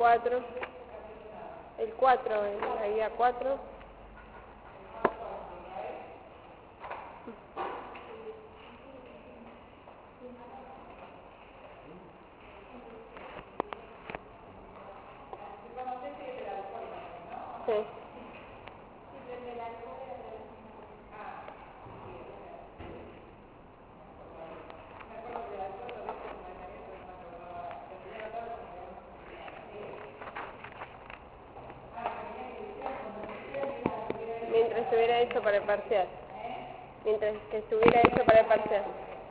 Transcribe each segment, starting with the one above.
4, el 4, la guía 4. Sí. Mientras estuviera hecho para el parcial. Mientras que estuviera hecho para el parcial.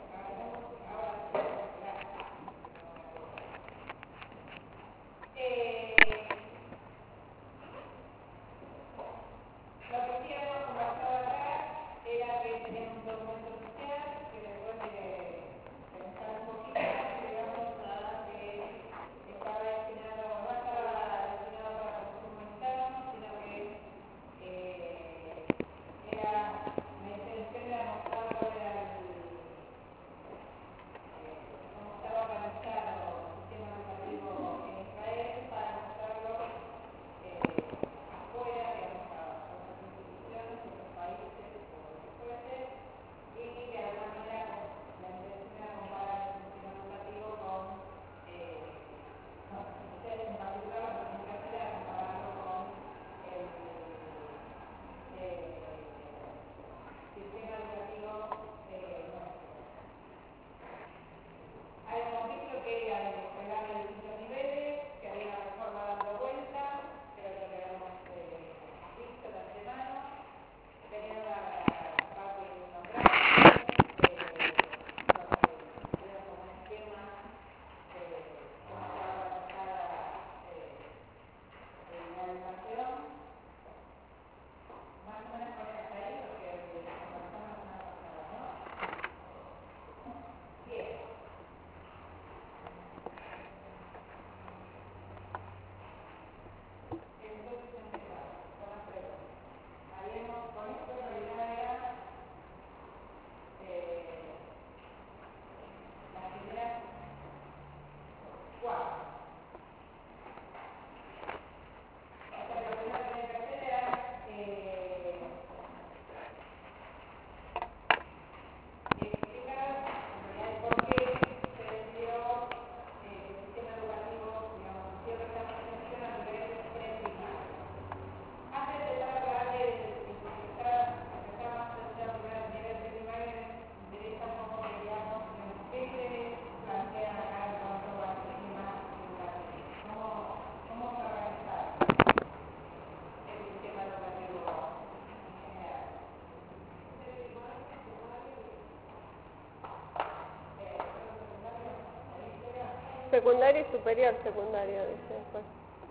Secundario y superior secundario, dice después.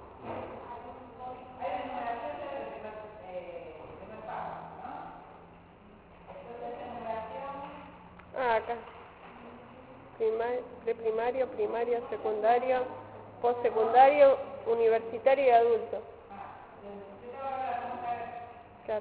Ah, acá. Preprimario, primario, secundario, postsecundario, universitario y adulto. Claro.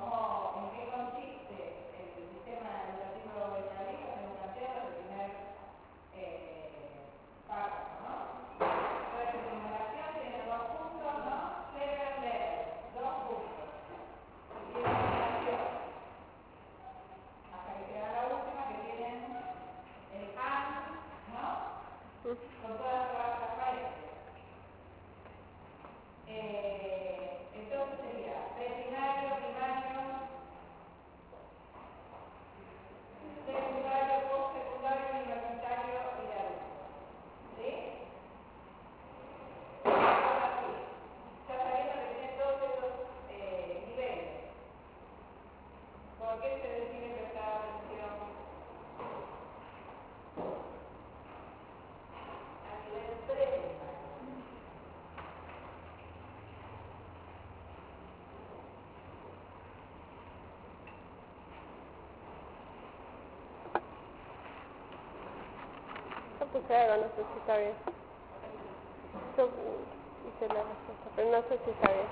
Yo puse algo, no sé si está bien. Yo hice la respuesta, pero no sé si está bien.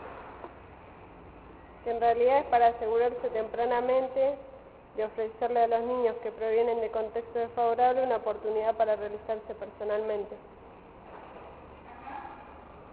Que en realidad es para asegurarse tempranamente de ofrecerle a los niños que provienen de contextos desfavorables una oportunidad para realizarse personalmente.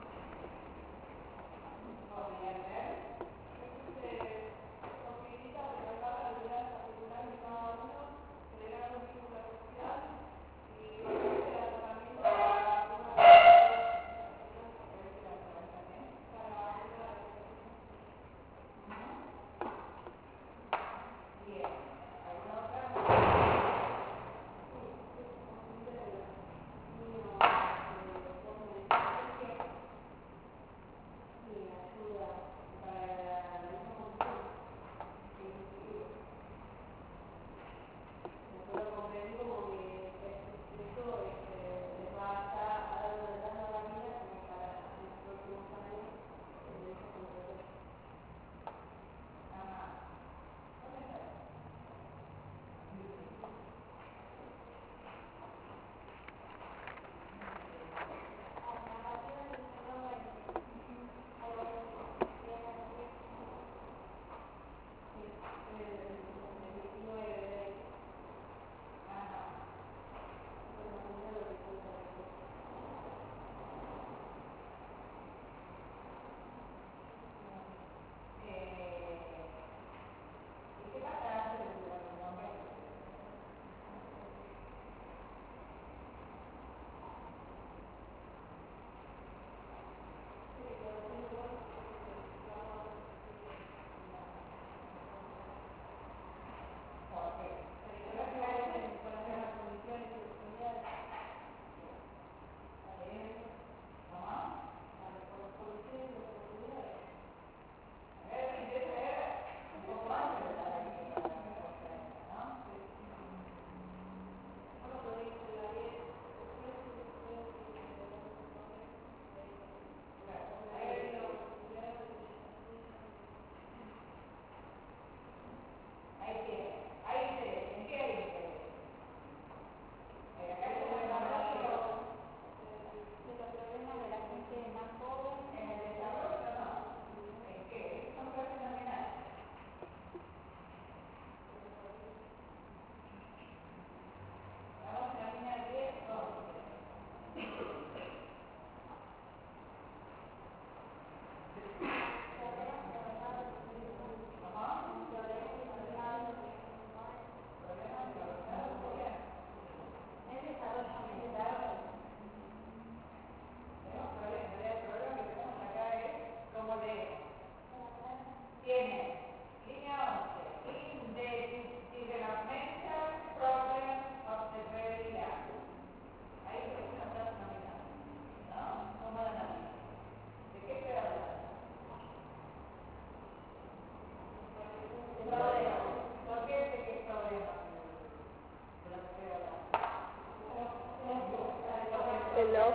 No.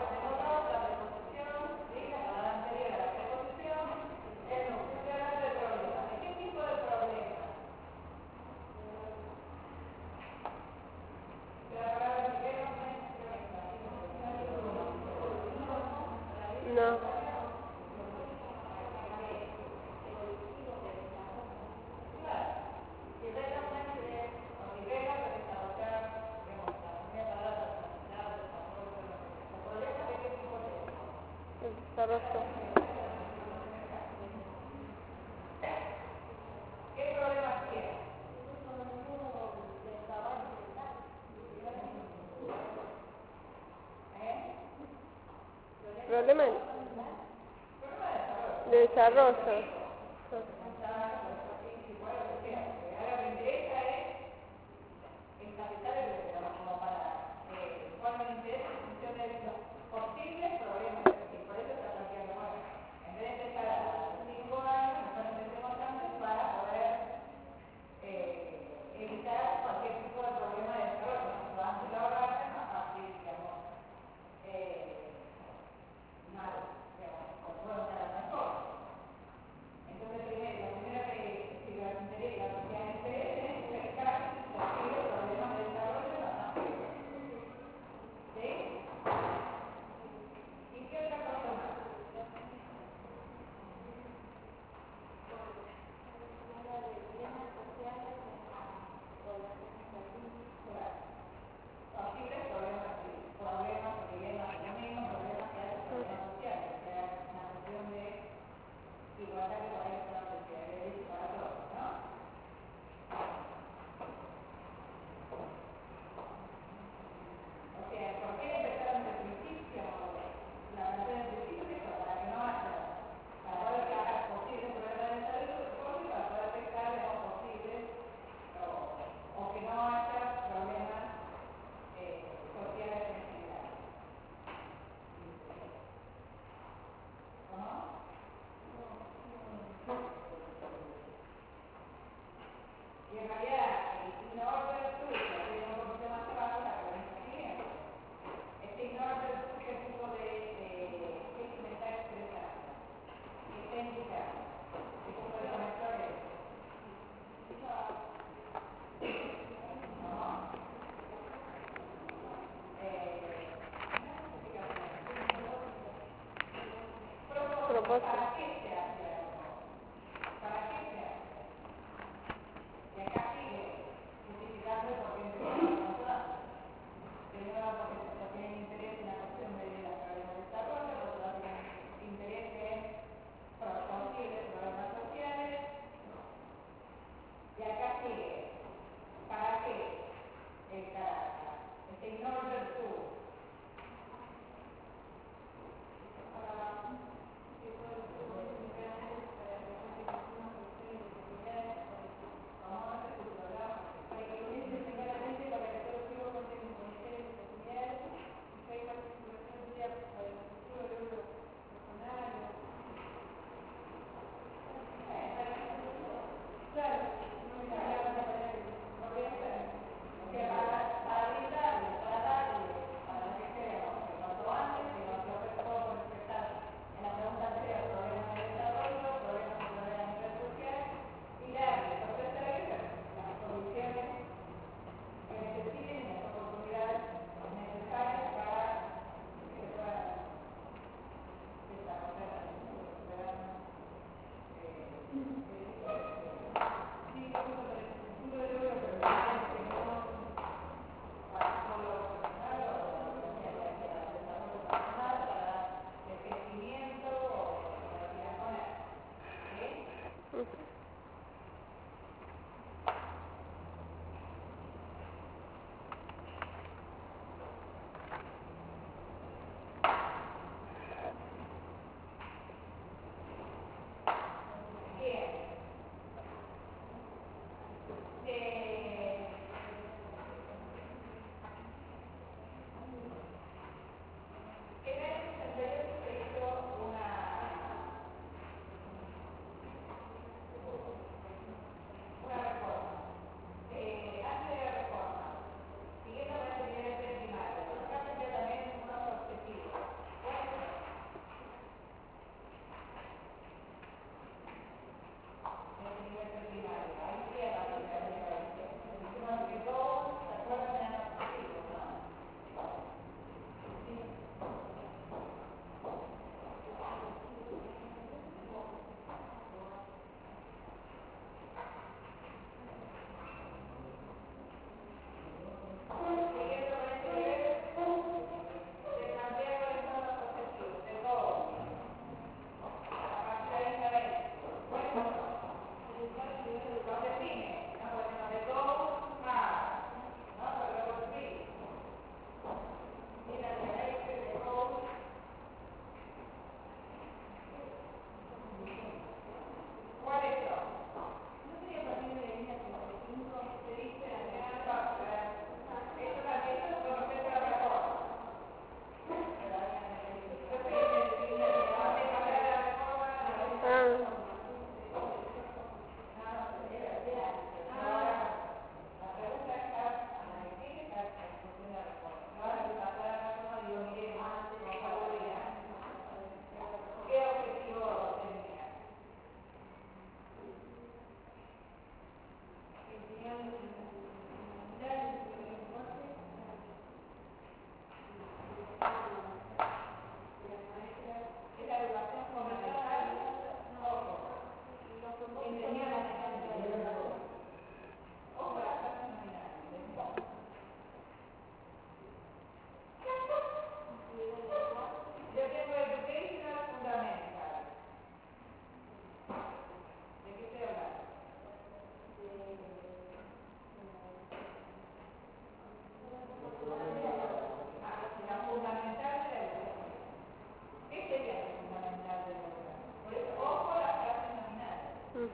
No. El desarrollo. Problema de desarrollo. Propósito.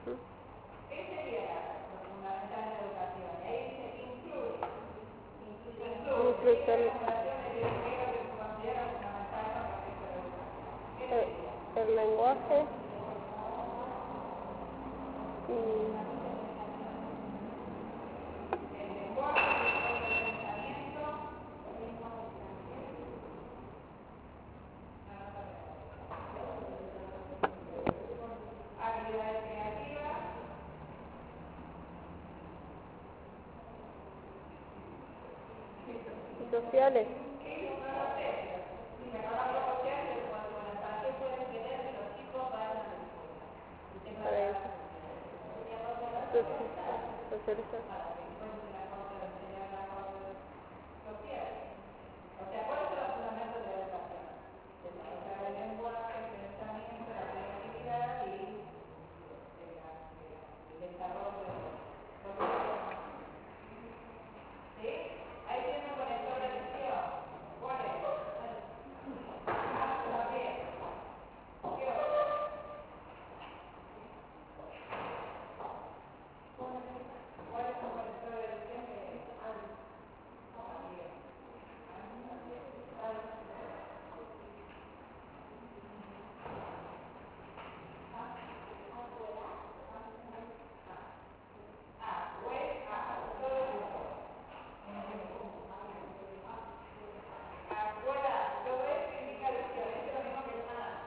Ujú. ¿Qué sería lo fundamental de la educación? Y ahí dice incluye. Incluso ¿Qué es lo que se considera fundamental para el proceso de educación? ¿Qué sería? el lenguaje y El lenguaje, el pensamiento, habilidades creativas, sociales. Socializar. O sea, ¿cuáles son los fundamentos de la educación? Desarrollar el lenguaje, el pensamiento, la creatividad y el desarrollo de ¿sí? Ahí tiene un conector de visión. ¿Cuál es? También. ¿Qué otro? ¿Cuál es un conector de visión que es? Afuera, todo esto indica visión. Esto es lo mismo que el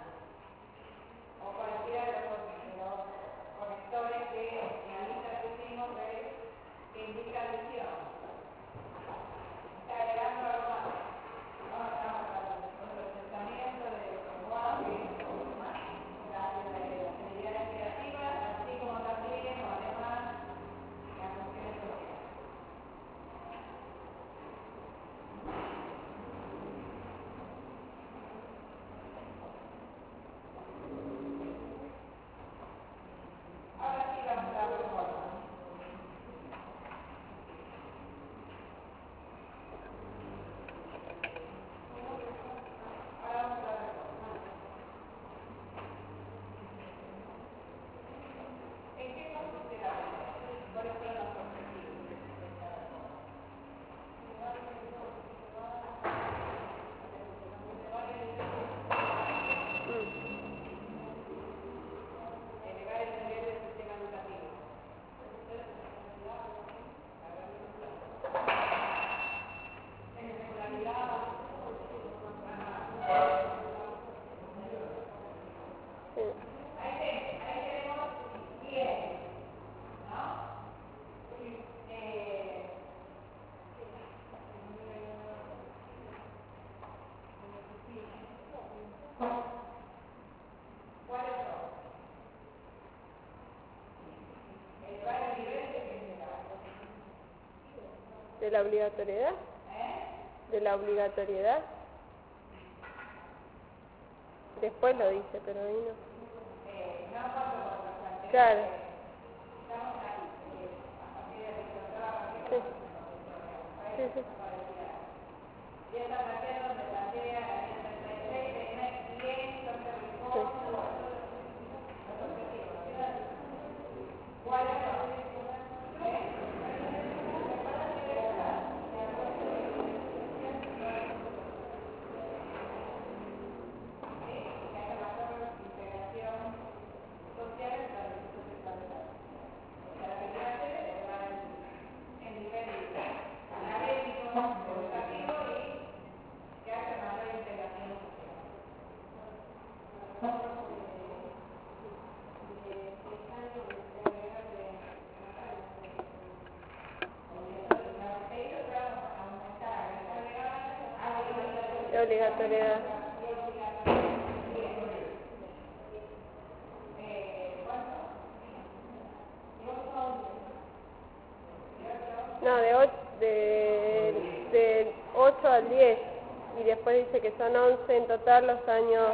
o cualquiera de los conectores que en la lista que pusimos ves que indica visión. Está agregando algo más. No estamos hablando de procesamiento, de lenguaje, de habilidades creativas, así como también, o además, las funciones sociales. Ahora sí vamos a la reforma. Ahora vamos a la reforma. ¿En qué consiste la reforma? ¿Cuáles fueron los objetivos de esta reforma? Elevar el nivel del sistema educativo. Sí. Ahí tenemos 10, ¿no? ¿Cuáles son? Elevar el nivel de que será. De la obligatoriedad. De la obligatoriedad. Después lo dice, pero ahí no. No cuando los planteamos. Claro. Estamos ahí. A partir de que se otra Sí. Sí, sí. Y esta parte donde plantea la línea 36 tiene 10 reformas, los objetivos. ¿Cuáles son? De obligatoriedad. No, de 8 al 10. Y después dice que son 11 en total los años.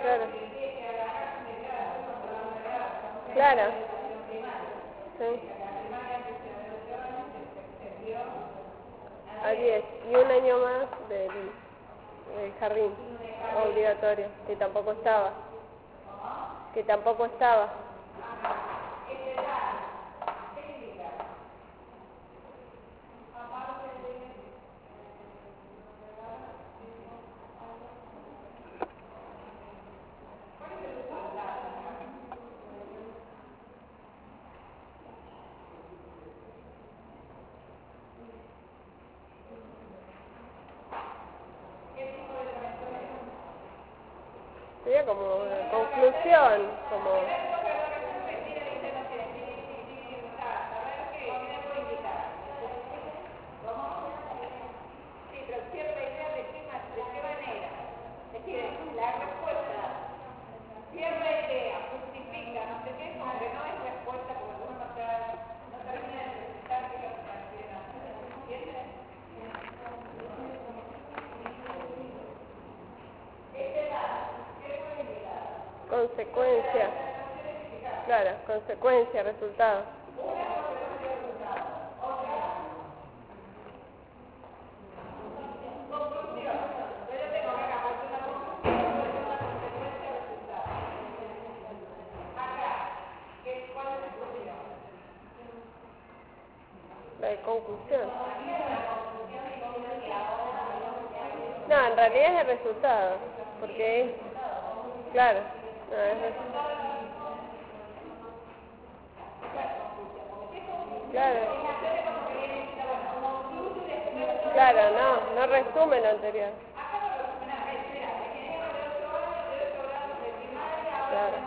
Claro. Claro. Sí. A 10. Y un año más del jardín obligatorio, que tampoco estaba. Que tampoco estaba. Sería como una conclusión, como... Sí, pero cierta idea de qué manera. Es decir, la respuesta, cierta idea, justifica, no sé qué, como que no es respuesta porque uno no termina de necesitar que lo quieren hacer. ¿Entiendes? Consecuencia. Claro, consecuencia, resultado. La de conclusión. No, en realidad es el resultado, porque es... Claro, no, es resultado. Claro. Claro, no resume lo anterior. Claro.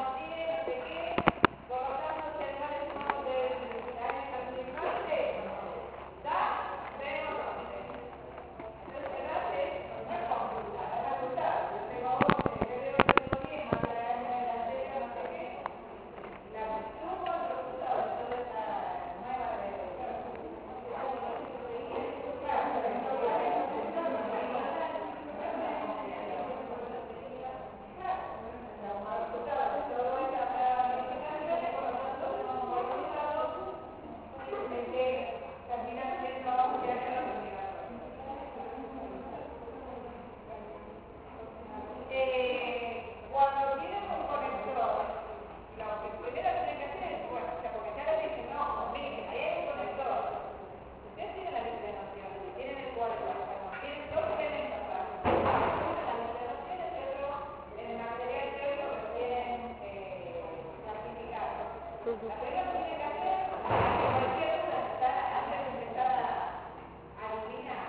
Cuando tienen un conector, lo que primero tienen que hacer es, bueno, o sea, porque ya les dicen, no, miren, ahí hay un conector. Ustedes tienen la lista de nociones, tienen el cuadro, tienen dos elementos para hacer. Uno en la lista de nociones y otro en el material teórico que tienen certificado. La primera que tienen que hacer es que cualquier duda está antes de empezar a eliminar.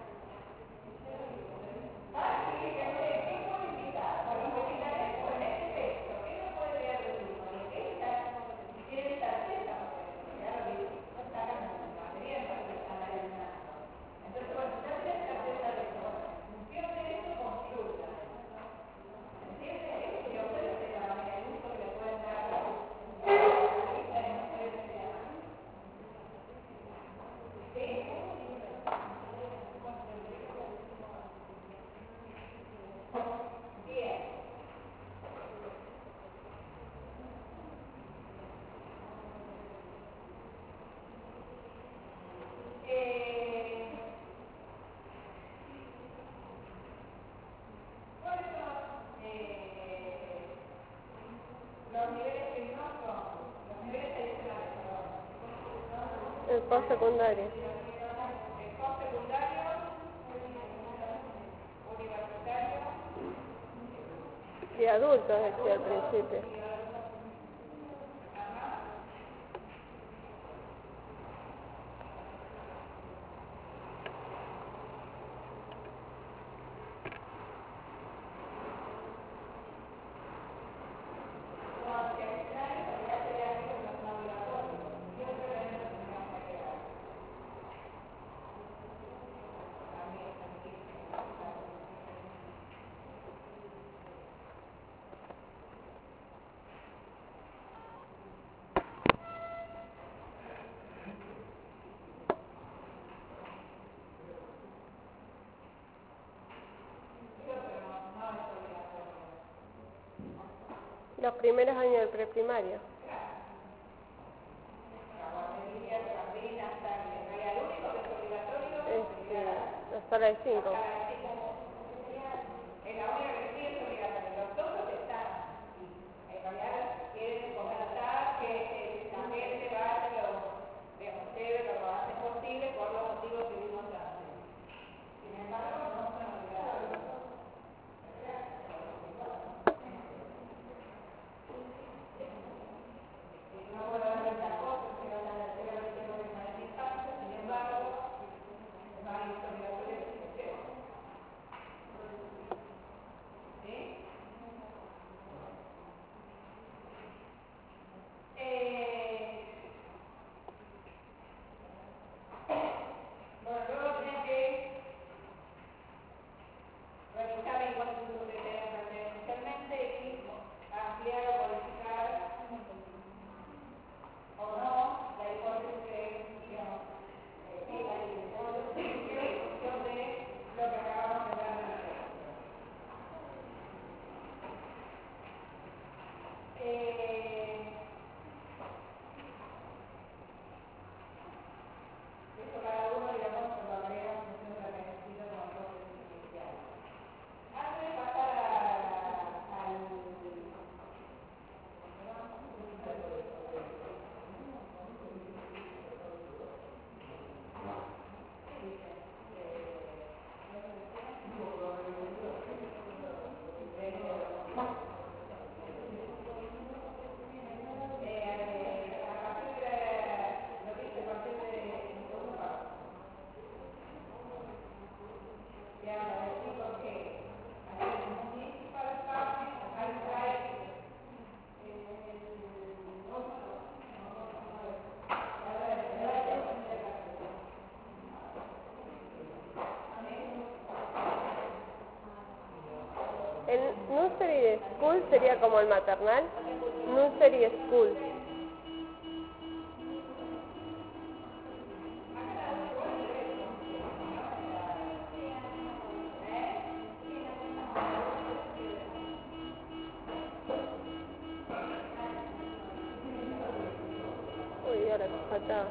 El postsecundario. Y adultos, decía al principio. Los primeros años del preprimario. Hasta la de 5. Es la única que sí es obligatoria. Los otros están, en realidad quieren comentar que la gente va a hacer lo antes posible por los motivos que vimos antes. Sin embargo, no son obligatorios. No puedo dar muchas cosas, que van a hacer el tiempo de manera infancia, sin embargo, no hay obligatorio que se lleve. ¿Sí? Bueno, luego tenía que revisar el conjunto que tenemos inicialmente y ampliar o modificar o no la hipótesis que digamos, sí, la hipótesis en función de lo que acabamos de ver. Esto cada uno, digamos, lo agrega en función de lo que necesita como hipótesis inicial. Antes de pasar al El nursery school sería como el maternal. Nursery school. Uy, ahora que faltaba.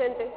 presente.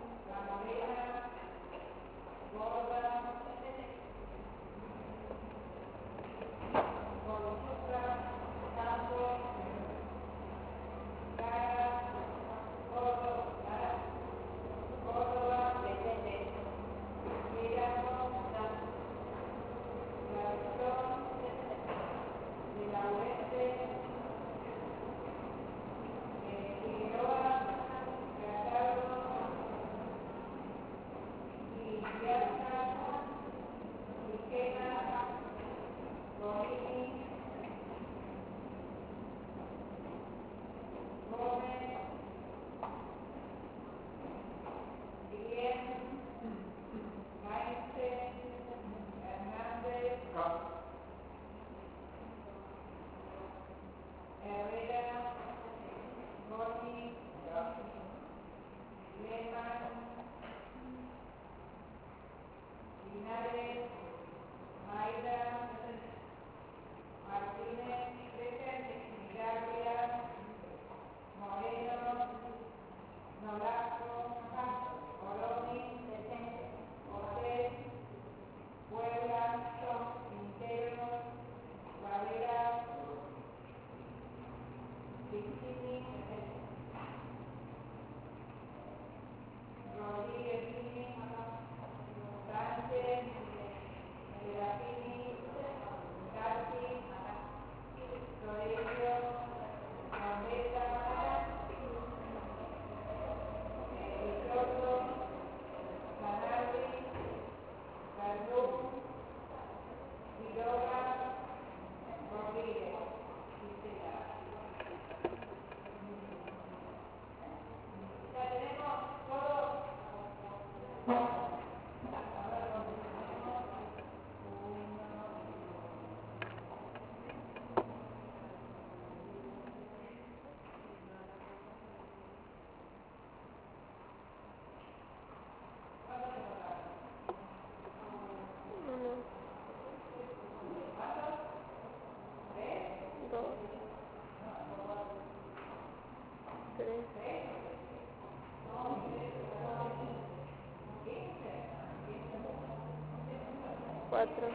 Cuatro,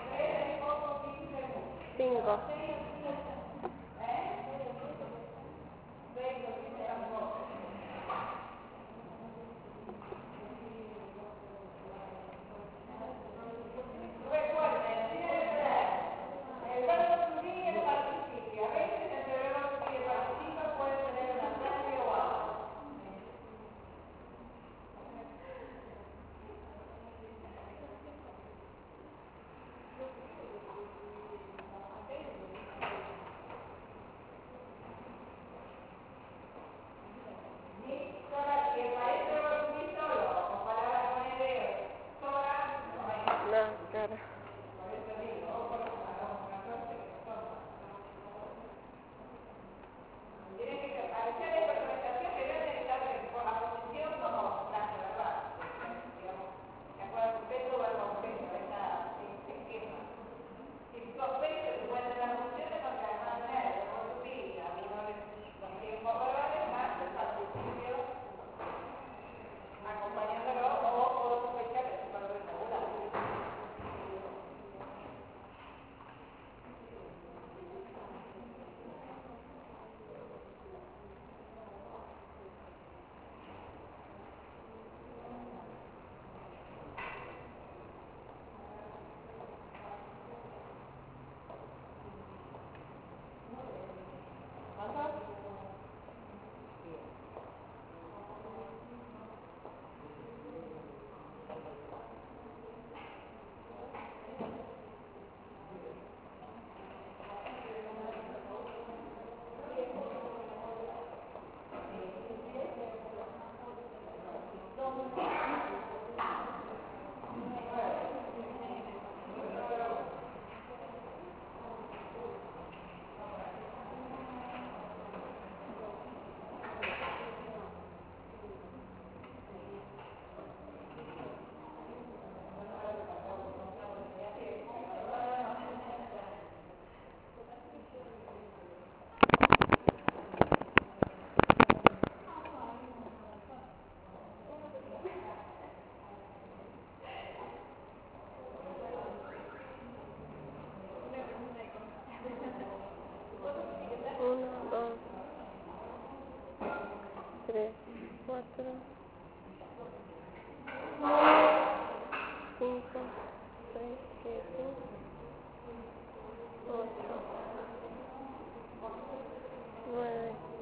5.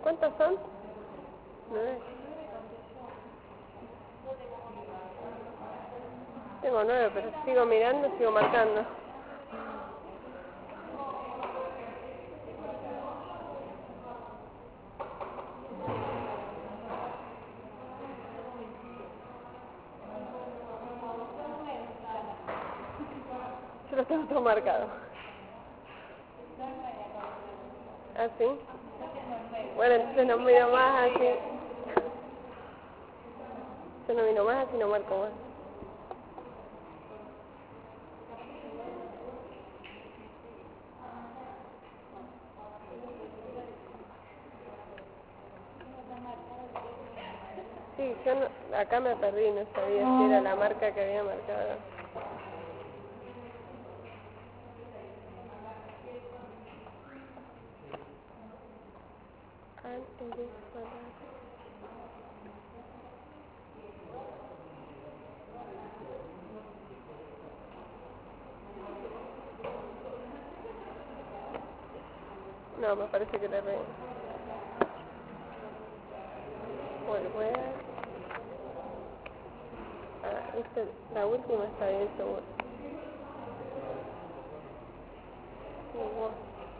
¿Cuántos son? 9. Tengo 9, pero sigo mirando, sigo marcando. Yo lo tengo todo marcado. ¿Ah, sí? Bueno, entonces no miro más así. Yo no miro más así, no marco más. Sí, yo no, acá me perdí, no sabía si era la marca que había marcado. No, me parece que le reí. Volver. Ah, la última está bien seguro. Igual.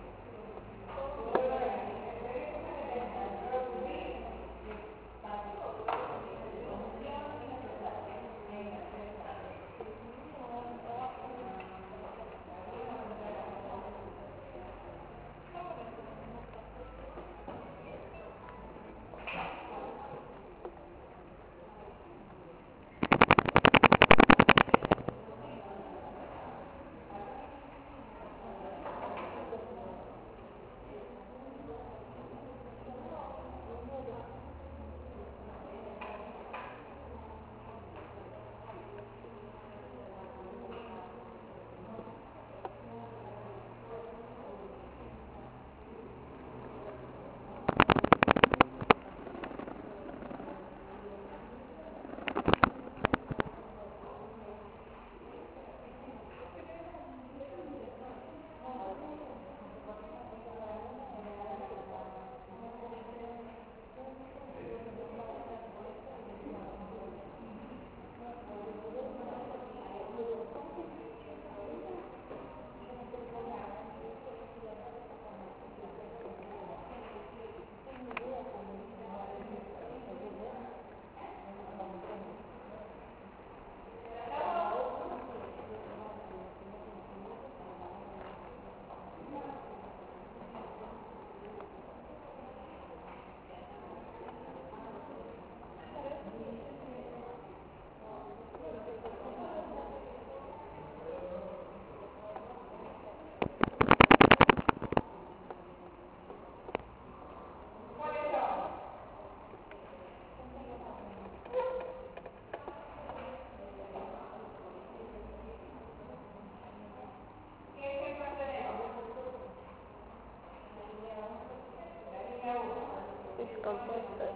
It's composted.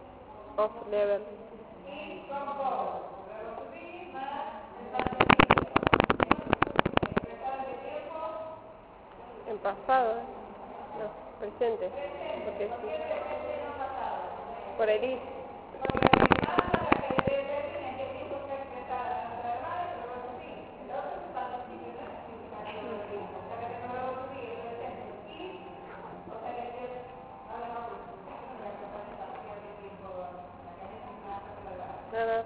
Off level. En pasado, no, presente. Porque sí. Por el is. Nada.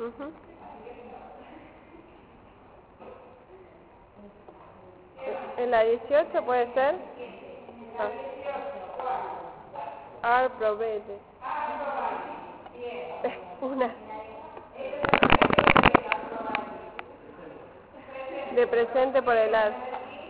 Ujú. ¿En la 18 puede ser? Are provided. Una. De presente por el ar.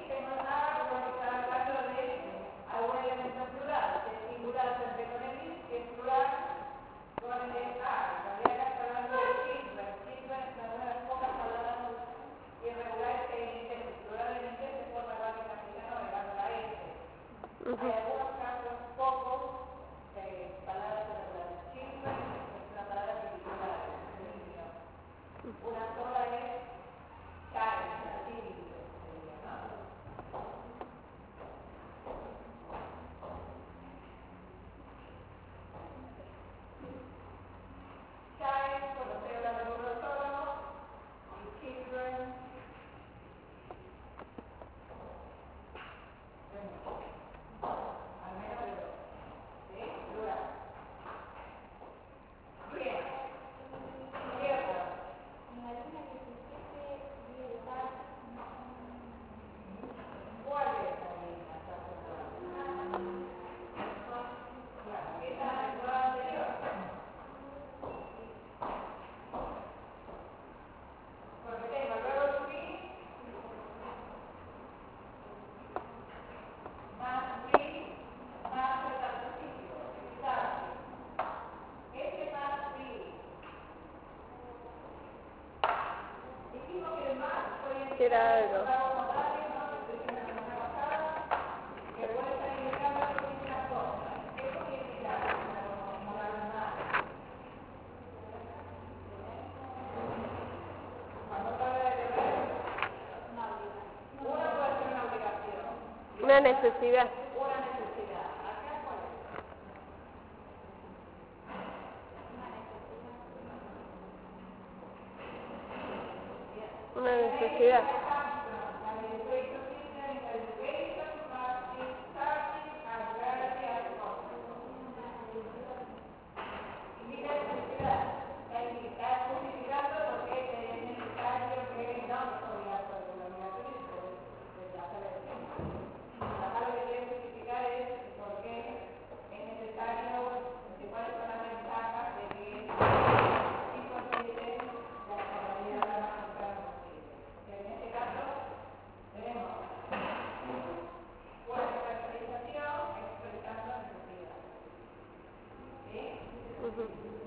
Ujú. Era algo. Una necesidad. Una necesidad. Ujú.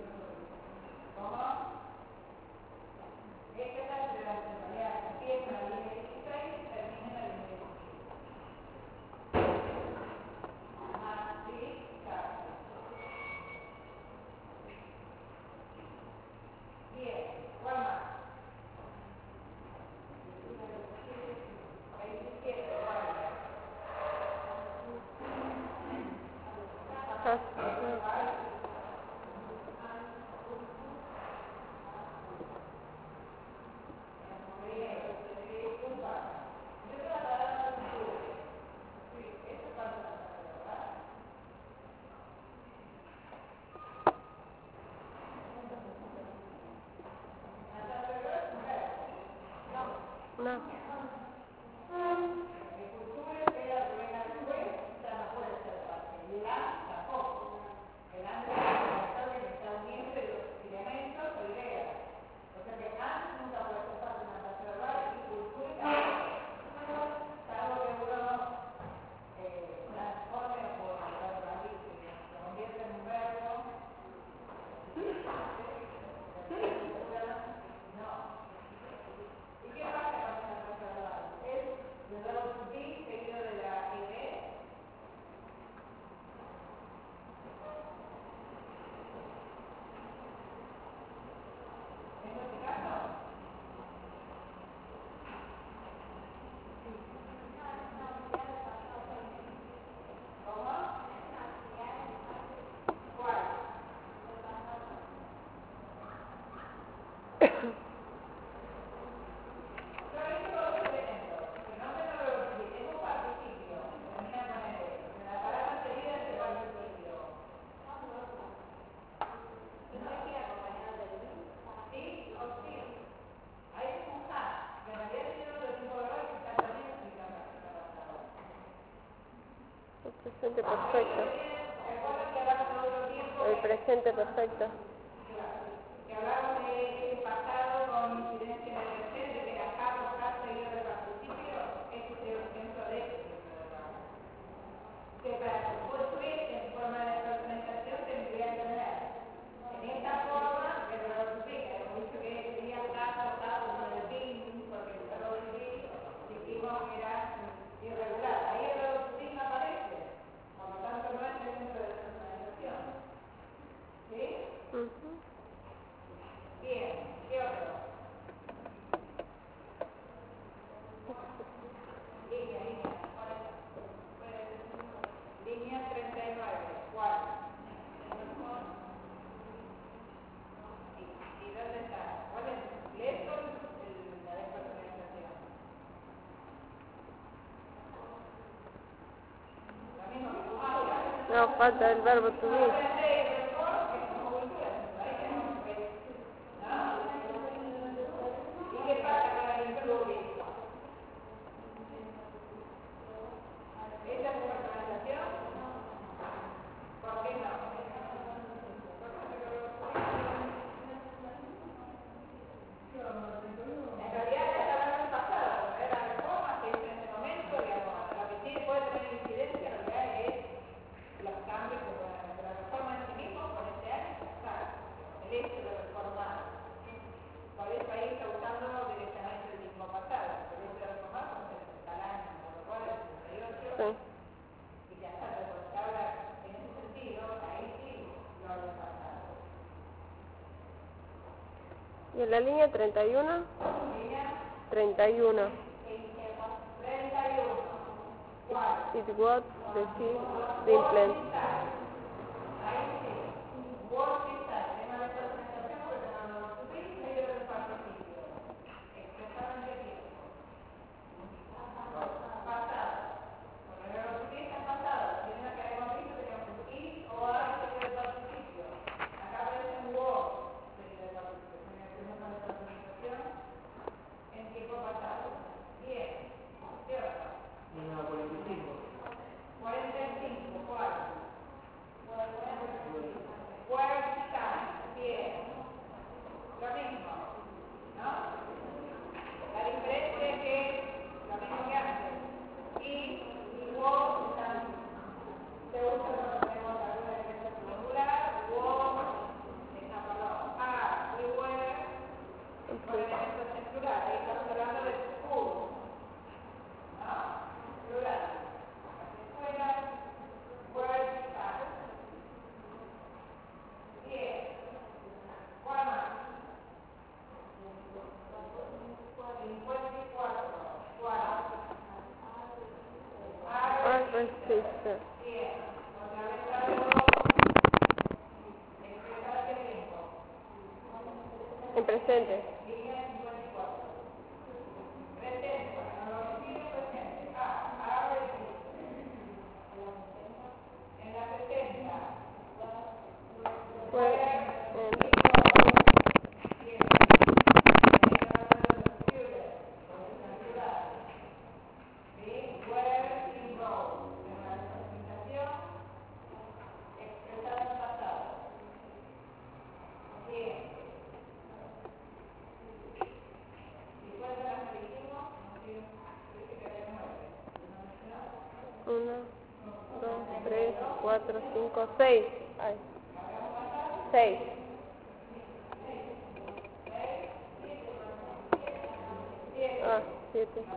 No. Presente perfecto. El presente perfecto. Que hablamos de pasado con incidencia en el presente, que era caso, seguido del participio, este es el centro de que para construir en forma de representación tendría que tener en esta forma el verbo to be, que hemos dicho que sería caso con el being, porque el verbo to be dijimos que era irregular. Ahí el verbo to be no aparece, por lo tanto no es el centro de personalización. ¿Sí? Bien, ¿qué otro? Línea 39, ¿cuál? ¿Y dónde está? ¿Cuál es? ¿Lees la despersonalización? Lo mismo que tú hablas. No, falta el verbo to be. ¿Y qué pasa con el include? ¿Esa es personalización? ¿Por qué no? En realidad esta era el pasado, era la reforma que hizo en ese momento, digamos, lo que sí puede tener incidencia en realidad es los cambios que pueden hacer. La reforma en sí mismo, por este año, está el hecho de reformar. Por eso ahí está usando directamente el tiempo pasado. El hecho de reformar, porque está el año, por lo cual es 68. Sí. Y ya está, pero cuando se habla en ese sentido, ahí sí lo habla pasado. ¿Y en la línea 31? Línea 31. 31. ¿Cuál? It was the sea, the implant. Ahí sí. Was inside. Tema de presentación, porque no lo subí, medio del participio. Expresamente tiempo. Pasado. Porque no lo subí está pasado. Tiene una que hemos visto, teníamos un is o a seguido del participio. Acá aparece un was seguido del participio. Tenemos una presentación en tiempo pasado. Bien. ¿Qué otro? 45. 45, ¿cuál? Where time, bien. Lo mismo, ¿no? La diferencia es que lo mismo que antes. Y was se usa cuando tenemos alguna diferencia singular. Was, we were, con elementos en plural. Ahí estamos hablando de school, ¿no? Plural. Escuelas, were time. Bien. ¿Cuál más? 54. ¿Cuál? Resistor. Bien. Otra vez algo expresar qué tiempo. En presente. Línea 54. Presente. No lo olviden presente. Ahora existe. En la 70. Fue uno, dos, tres, cuatro, cinco, seis. Ay. 6. Ah, 7. 1.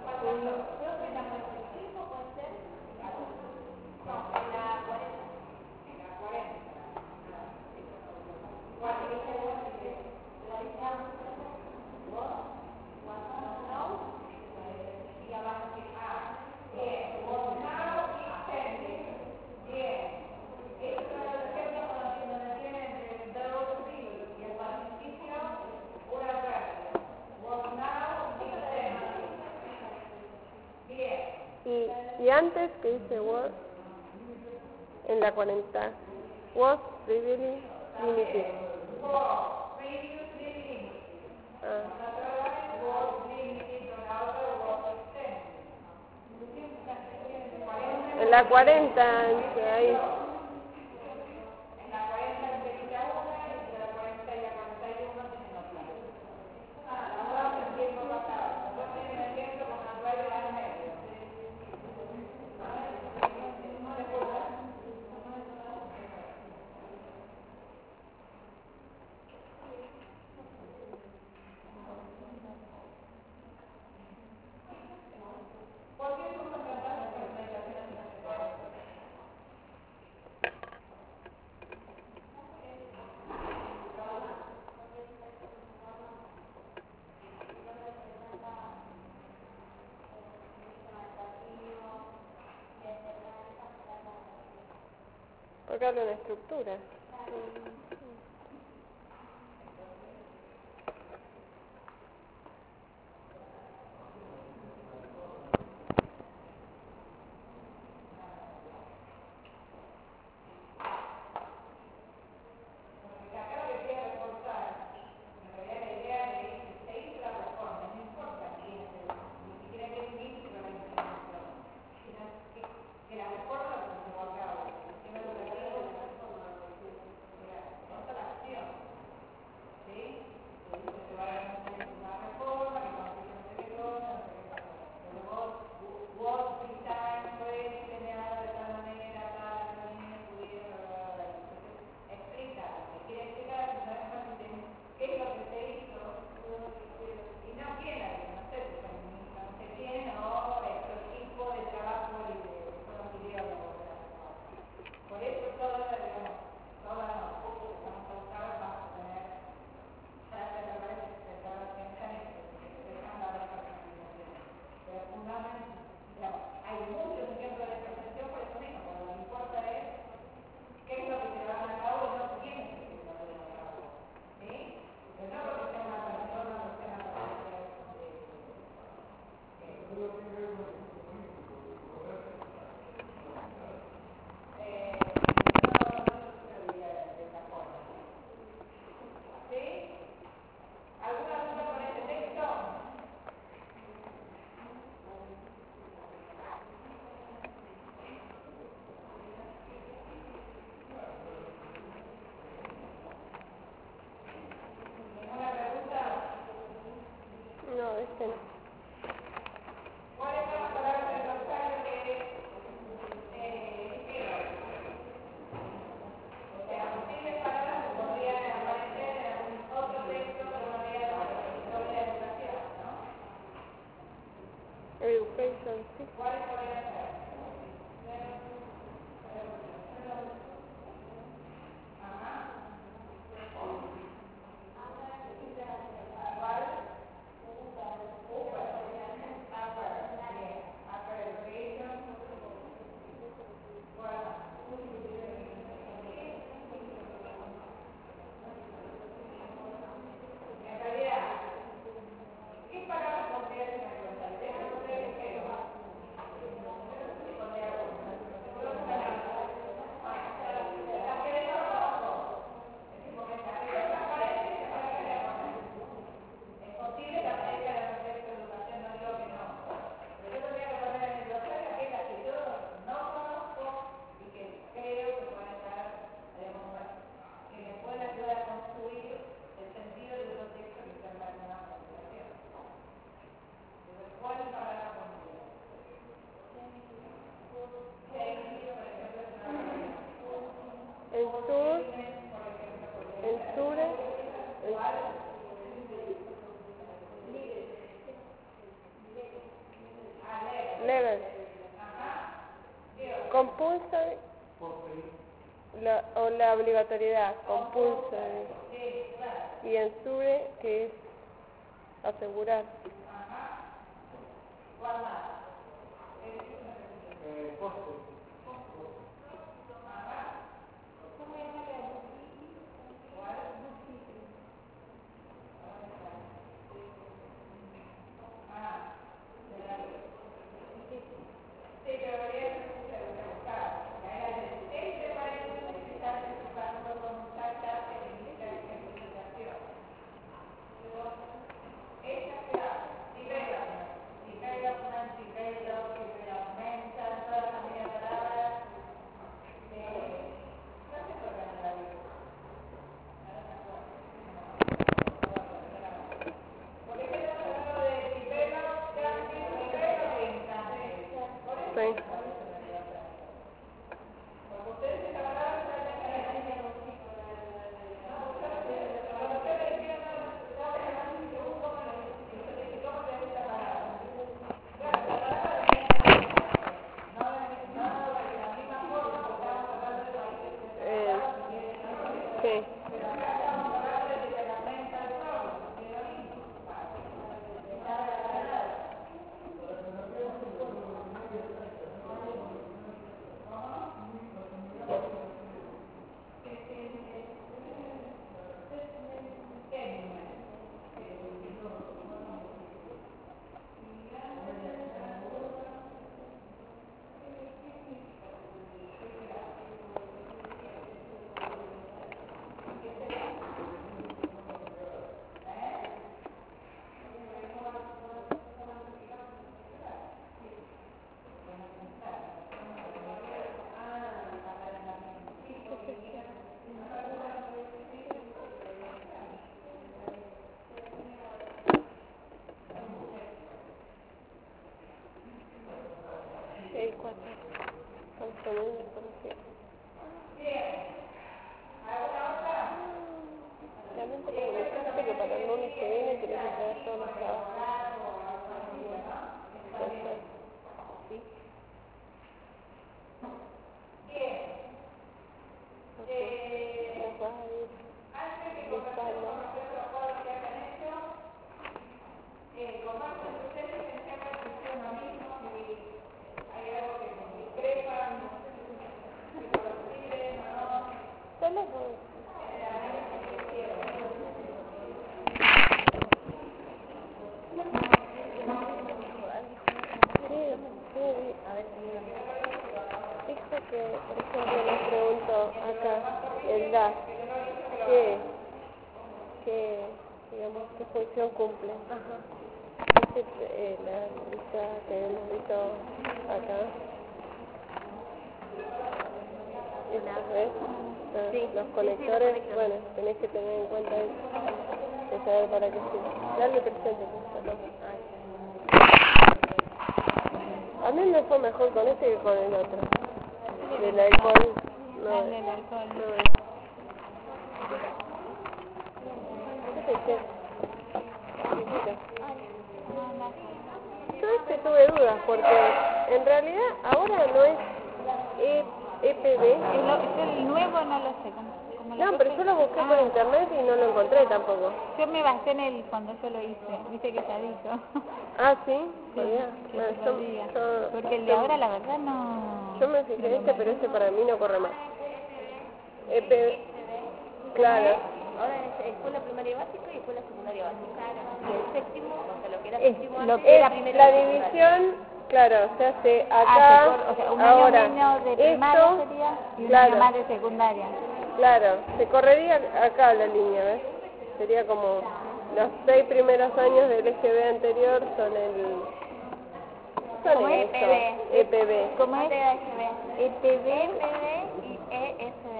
Y antes que dice was, en la 40, was previously limited. En la 40, ahí. En la 40 empieza una y de la 40 y la 41 tienen otra. Ahora el tiempo pasado. Después tienen el tiempo con la 9 al medio. No le gusta. ¿Por qué son contratadas las organizaciones nacionales? Porque habla de estructura. No, este no. ¿Cuáles son las palabras del glosario que escriban? O sea, posibles palabras que podrían aparecer en algún otro texto que no sea sobre la educación, ¿no? Education, sí. ¿Cuáles podrían ser? Ajá. ¿Cuál? En realidad, ¿qué palabras podrían ser en el glosario? Déjame ver el que va. Las que desconozco. Porque si arriba se aparece, ¿para qué le ponen? Es posible que aparezca en el texto de educación, no digo que no. Pero yo tendría que poner en el glosario aquellas que yo no conozco y que creo que pueden estar, que me pueden ayudar a construir el sentido de los textos que están relacionados con la educación. Entonces, ¿cuáles palabras pondría? Safety, por ejemplo, es una palabra. El sur, Por ejemplo, podría el ser. sur, ¿Cuál? level. Compulsory, o la obligatoriedad, compulsory. Y el sure, que es asegurar. ¿Cuál más? Sí, pero debería buscar. Este paréntesis que estás usando con muchachas que significa ejemplificación. Esta clave, development, developmental, todas las medidas Sí. El 4. Absolutamente conocido. Realmente me dijiste que para el lunes que viene tenés que traer todos los trabajos. Después. ¿Sí? Ok. Nos vas a ir buscando. Solo con... Sí. A ver si dijo que, por ejemplo, me pregunto acá, el DAS, digamos, qué función cumple. Ajá. Dice la lista que hemos visto acá. ¿Ves? Sí. Los conectores, sí, bueno, tenés que tener en cuenta eso, de saber para qué sirve. Dale presente, a mí me fue mejor con este que con el otro. Del alcohol, no. Del alcohol. No. Yo tuve dudas porque en realidad ahora no es EPB. El nuevo no lo sé. No, pero yo lo busqué por internet y no lo encontré tampoco. Yo me basé en él cuando yo lo hice, viste que ya dijo. Ah, ¿sí? Porque el de ahora la verdad no... Yo me fijé pero este para mí no corre más. EPB, claro. Ahora es escuela primaria básica y escuela secundaria básica. Y el séptimo, o sea, lo que era séptimo lo que era primero la división, claro, se hace acá, un ahora, año menos de primaria sería y un año más de secundaria. Claro, se correría acá la línea, ¿ves? Sería como los 6 primeros años del EGB anterior son EPB. ¿Cómo es? EPB y ESB.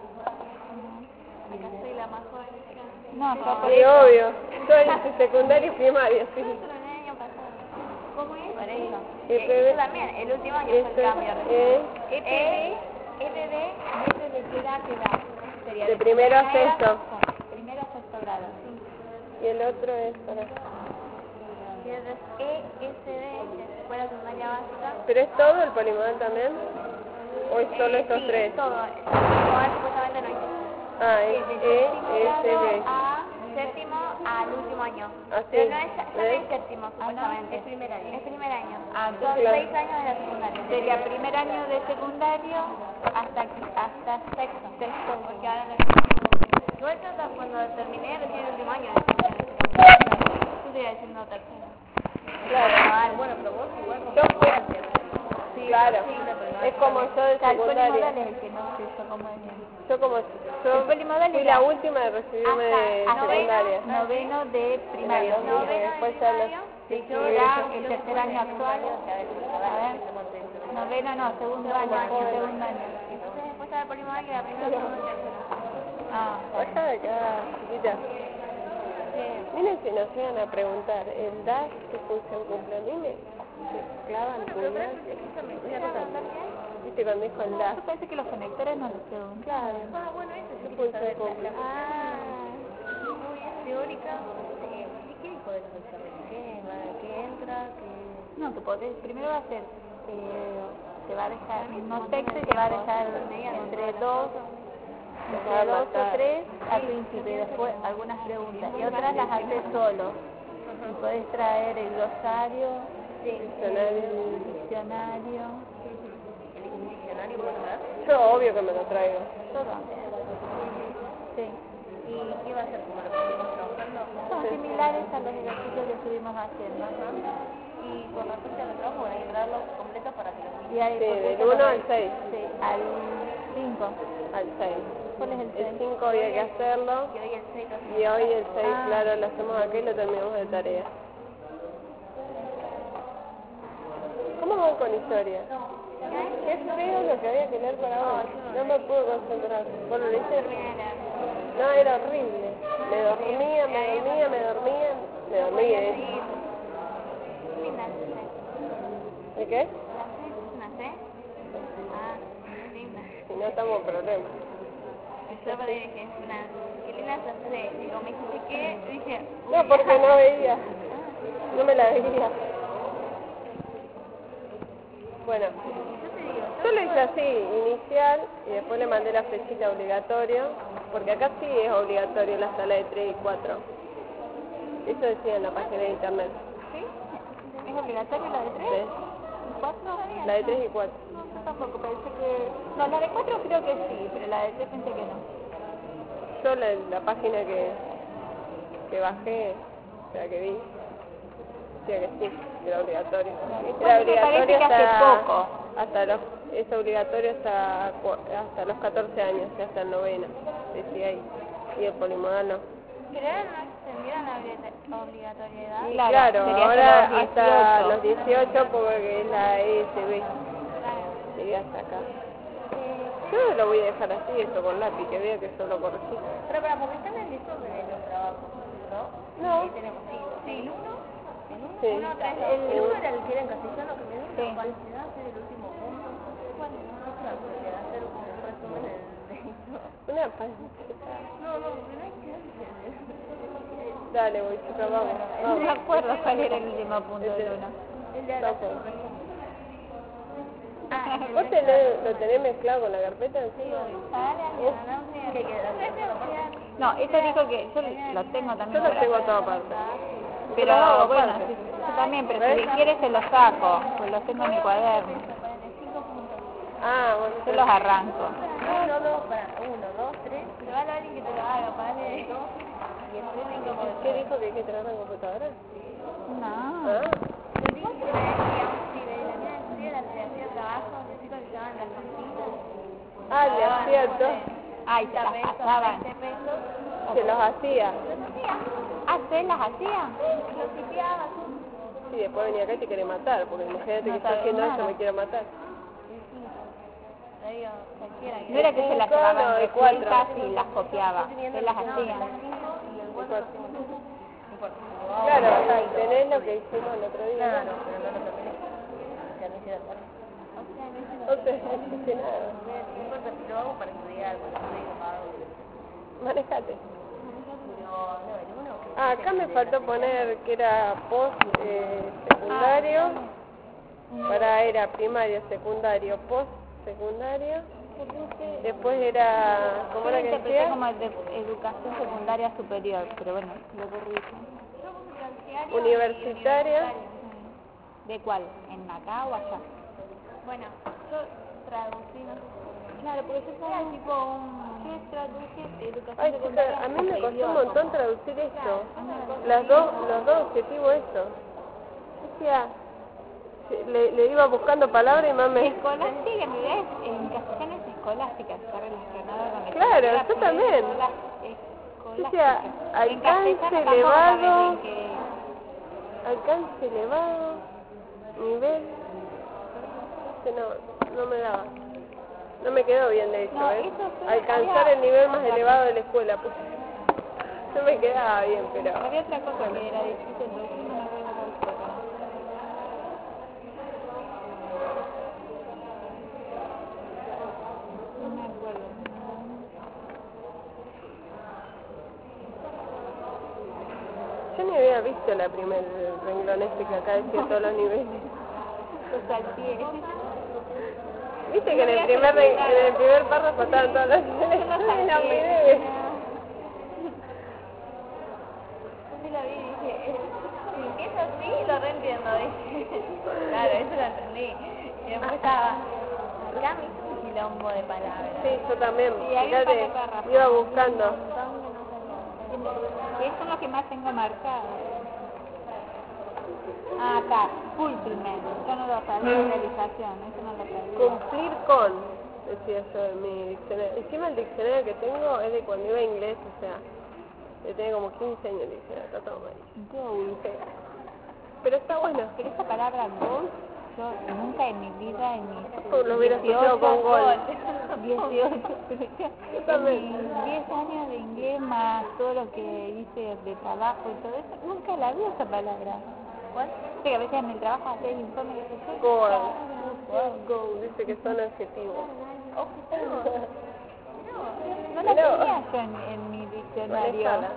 Acá soy la más joven. No, sí, obvio. Soy secundaria y primaria, sí. ¿Cómo es? Por eso. EPB. Yo también, el último año fue el cambio. EPB y ese de qué edad sería de primero a sexto. Primero a sexto grado, sí. Y el otro es para... Y el ESB, que es escuela primaria básica. ¿Pero es todo el polimodal también? ¿O es solo estos tres? Es todo. El polimodal supuestamente no existe. Ah, es ESB. Séptimo al último año. Así. Pero no es séptimo, supuestamente. Es primer año. Es primer año. Son 6 años de la secundaria. Sería primer año de secundario hasta sexto. Porque ahora no existe. Igual yo cuando terminé recién el último año de secundaria. Yo estoy diciendo tercero. Claro. Bueno, pero vos igual como antes. Sí, claro. Sí, es como yo de secundaria. El polimodal es el que no sé yo cómo es. Yo fui la última de recibirme de secundaria. Noveno de primaria. Después ya Era el tercer año actual. A ver. Noveno no, segundo año. Entonces después estaba el polimodal que era primero, segundo y tercero. Baja de acá, chiquita. Miren si nos llegan a preguntar, ¿el DAS qué función cumple? A mí me clavan puñal. ¿Viste cuando dijo el DAS? Yo pensé que los conectores no los preguntan. Claro. Bueno, eso ¿Qué función cumple? muy teórica. ¿Qué dijo de los exámenes? ¿Qué entra? No, que podés, primero va a ser, te va a dejar unos textos y te va a dejar entre 2 entre 2 o 3 al principio y después algunas preguntas. Y otras las haces solo. Y podés traer el glosario, el diccionario. ¿El diccionario por acá? Yo obvio que me lo traigo. Todo. Sí. ¿Y qué va a ser como lo que estuvimos trabajando? Son similares a los ejercicios que estuvimos haciendo. Y con respecto a los trabajos, hay que traerlos completos para que los niños... Y ahí, Sí, porque del eso 1 lo- al 6. Sí, al 5. Al 6. ¿Cuál es el 6? El 5 había que hacerlo. Y hoy el 6 lo hacemos. Y hoy el 6, Ah. claro, lo hacemos acá y lo terminamos de tarea. ¿Cómo van con historia? Qué feo lo que había que leer para hoy. No me pude concentrar. ¿Vos lo leíste? No, era horrible. Me dormía. ¿De qué? ¿Una C? Ah, linda. Si no estamos en problemas. Yo para que es una... Qué linda esa C. Y como me dijiste que, dije... No, porque no veía. No me la veía. Bueno, yo lo hice así, inicial, y después le mandé la flechita obligatorio, porque acá sí es obligatorio la sala de 3 y 4. Eso decía en la página de internet. ¿Sí? ¿Es obligatorio la de 3? ¿Sí? ¿Y 4? La de 3 y 4. No, yo tampoco, pensé que... No, la de 4 creo que sí, pero la de 3 pensé que no. Yo la página que bajé, o sea que vi, decía que sí, era obligatorio. Era Me parece que hace poco. Es obligatorio hasta los 14 años, o sea, hasta el noveno, decía ahí. Y el polimodal no. Pero ahora no extendieron la obligatoriedad. Y Claro, claro, sería ahora hasta los 18. hasta los 18 porque es la ESB, Claro. sería hasta acá. Yo lo voy a dejar así, esto con lápiz, que vea que yo lo corregí. Pero porque están en desorden de los trabajos, ¿no? No. Ahí tenemos, sí. ¿El 1? Sí. ¿El 1, 3, 2? ¿El 1 era el que era en castellano que me dio Sí. una capacidad de hacer el último punto? ¿Cuál? De hacer un resumen de esto. Una panceta. No, pero hay que hacer. Dale, voy, chica, vamos. No me acuerdo cuál era el último punto del 1. El de hacer un resumen. Ah, ¿Vos lo tenés mezclado con la carpeta? Sí, ¿Qué queda? No, ella dijo que yo lo tengo yo también. lo por tengo a acá. toda parte. Pero hago bueno, aparte. yo también, pero si quiere se los saco, pues los tengo en mi cuaderno. Ah, bueno. Yo los arranco. 1, 2, 3. Se va a alguien que te lo haga, ¿vale? Y después tengo que... ¿Qué dijo que hay que traer la computadora? No. Ah, Yo digo que la tía le hacía trabajo, los chicos le estaban las cositas. le hacía todo. Ay, se las pasaban. 20 pesos. Se los hacía. Ah, ¿se las hacía? Los tipeaba. Sí, después venía acá y te quiere matar, porque imagínate No que está sabía haciendo nada. eso, me quiere matar. Le digo, cualquiera. No era que se las Cinco, llevaban no, de resueltas cuatro. y las copiaba. Se las hacía. Y el vuelo cuatro. no importa. Claro, tenés lo que hicimos el otro día. Claro, pero no lo terminé. Ya no hice la tarea. No te hiciste nada. No importa si lo hago para estudiar, cuando estudio lo pago. Manejate. Pero no, el 1. Ah, acá me faltó poner que era post secundario, era primario, secundario, post secundario, después era, ¿cómo Yo lo era que interpreté decía? como de educación secundaria superior, pero bueno, lo corrijo. Universitaria, ¿De cuál? ¿En acá o allá? Bueno, yo traducí, no sé. Claro, porque yo era tipo un... Yo traduje educación ay chica, secundaria a mí me costó un superior, montón como- traducir esto, Claro, los dos objetivos esto, decía, le iba buscando palabras y más me... Escolástica, en realidad en castellano es escolástica, está relacionada con la Claro, escuela, yo pero también. escolástica. Decía, En alcance castellano tampoco elevado, saben en qué... alcance elevado, nivel, no me daba, no me quedó bien de hecho, No, eso fue- alcanzar había el nivel más otra elevado de la escuela, pues no me quedaba bien, pero Había otra cosa que era difícil, pero yo no me acuerdo cuál fue. No me acuerdo. yo ni había visto la primer renglón este que acá decía todos los niveles. Lo salteé. Viste que en el primer párrafo estaban todas las selecciones. No miré. Yo sí lo vi y dije, si es así, lo reentiendo, dije. Claro, eso lo entendí. Y después estaba, acá me hizo un quilombo de palabras. Sí, yo también. Y ahí Fíjate, iba buscando. Y esos son los que más tengo marcados. Ah, acá, fulfillment. Yo no lo sabía, realización, eso no lo sabía. Cumplir con, decía yo en mi diccionario. Encima el diccionario que tengo es de cuando iba a inglés, o sea, yo tenía como 15 años el diccionario, está todo mal. Goal. Pero está bueno. Pero esa palabra goal, yo nunca en mi vida, en mis Lo hubiera asociado con gol. 18, pero Yo en también. mis 10 años de inglés más todo lo que hice de trabajo y todo eso, nunca la vi esa palabra. ¿Cuál? Que a veces en el trabajo hacía el informe y dice, Goal. Goal, dice que son adjetivos. no la tenía yo en mi diccionario. Manejala.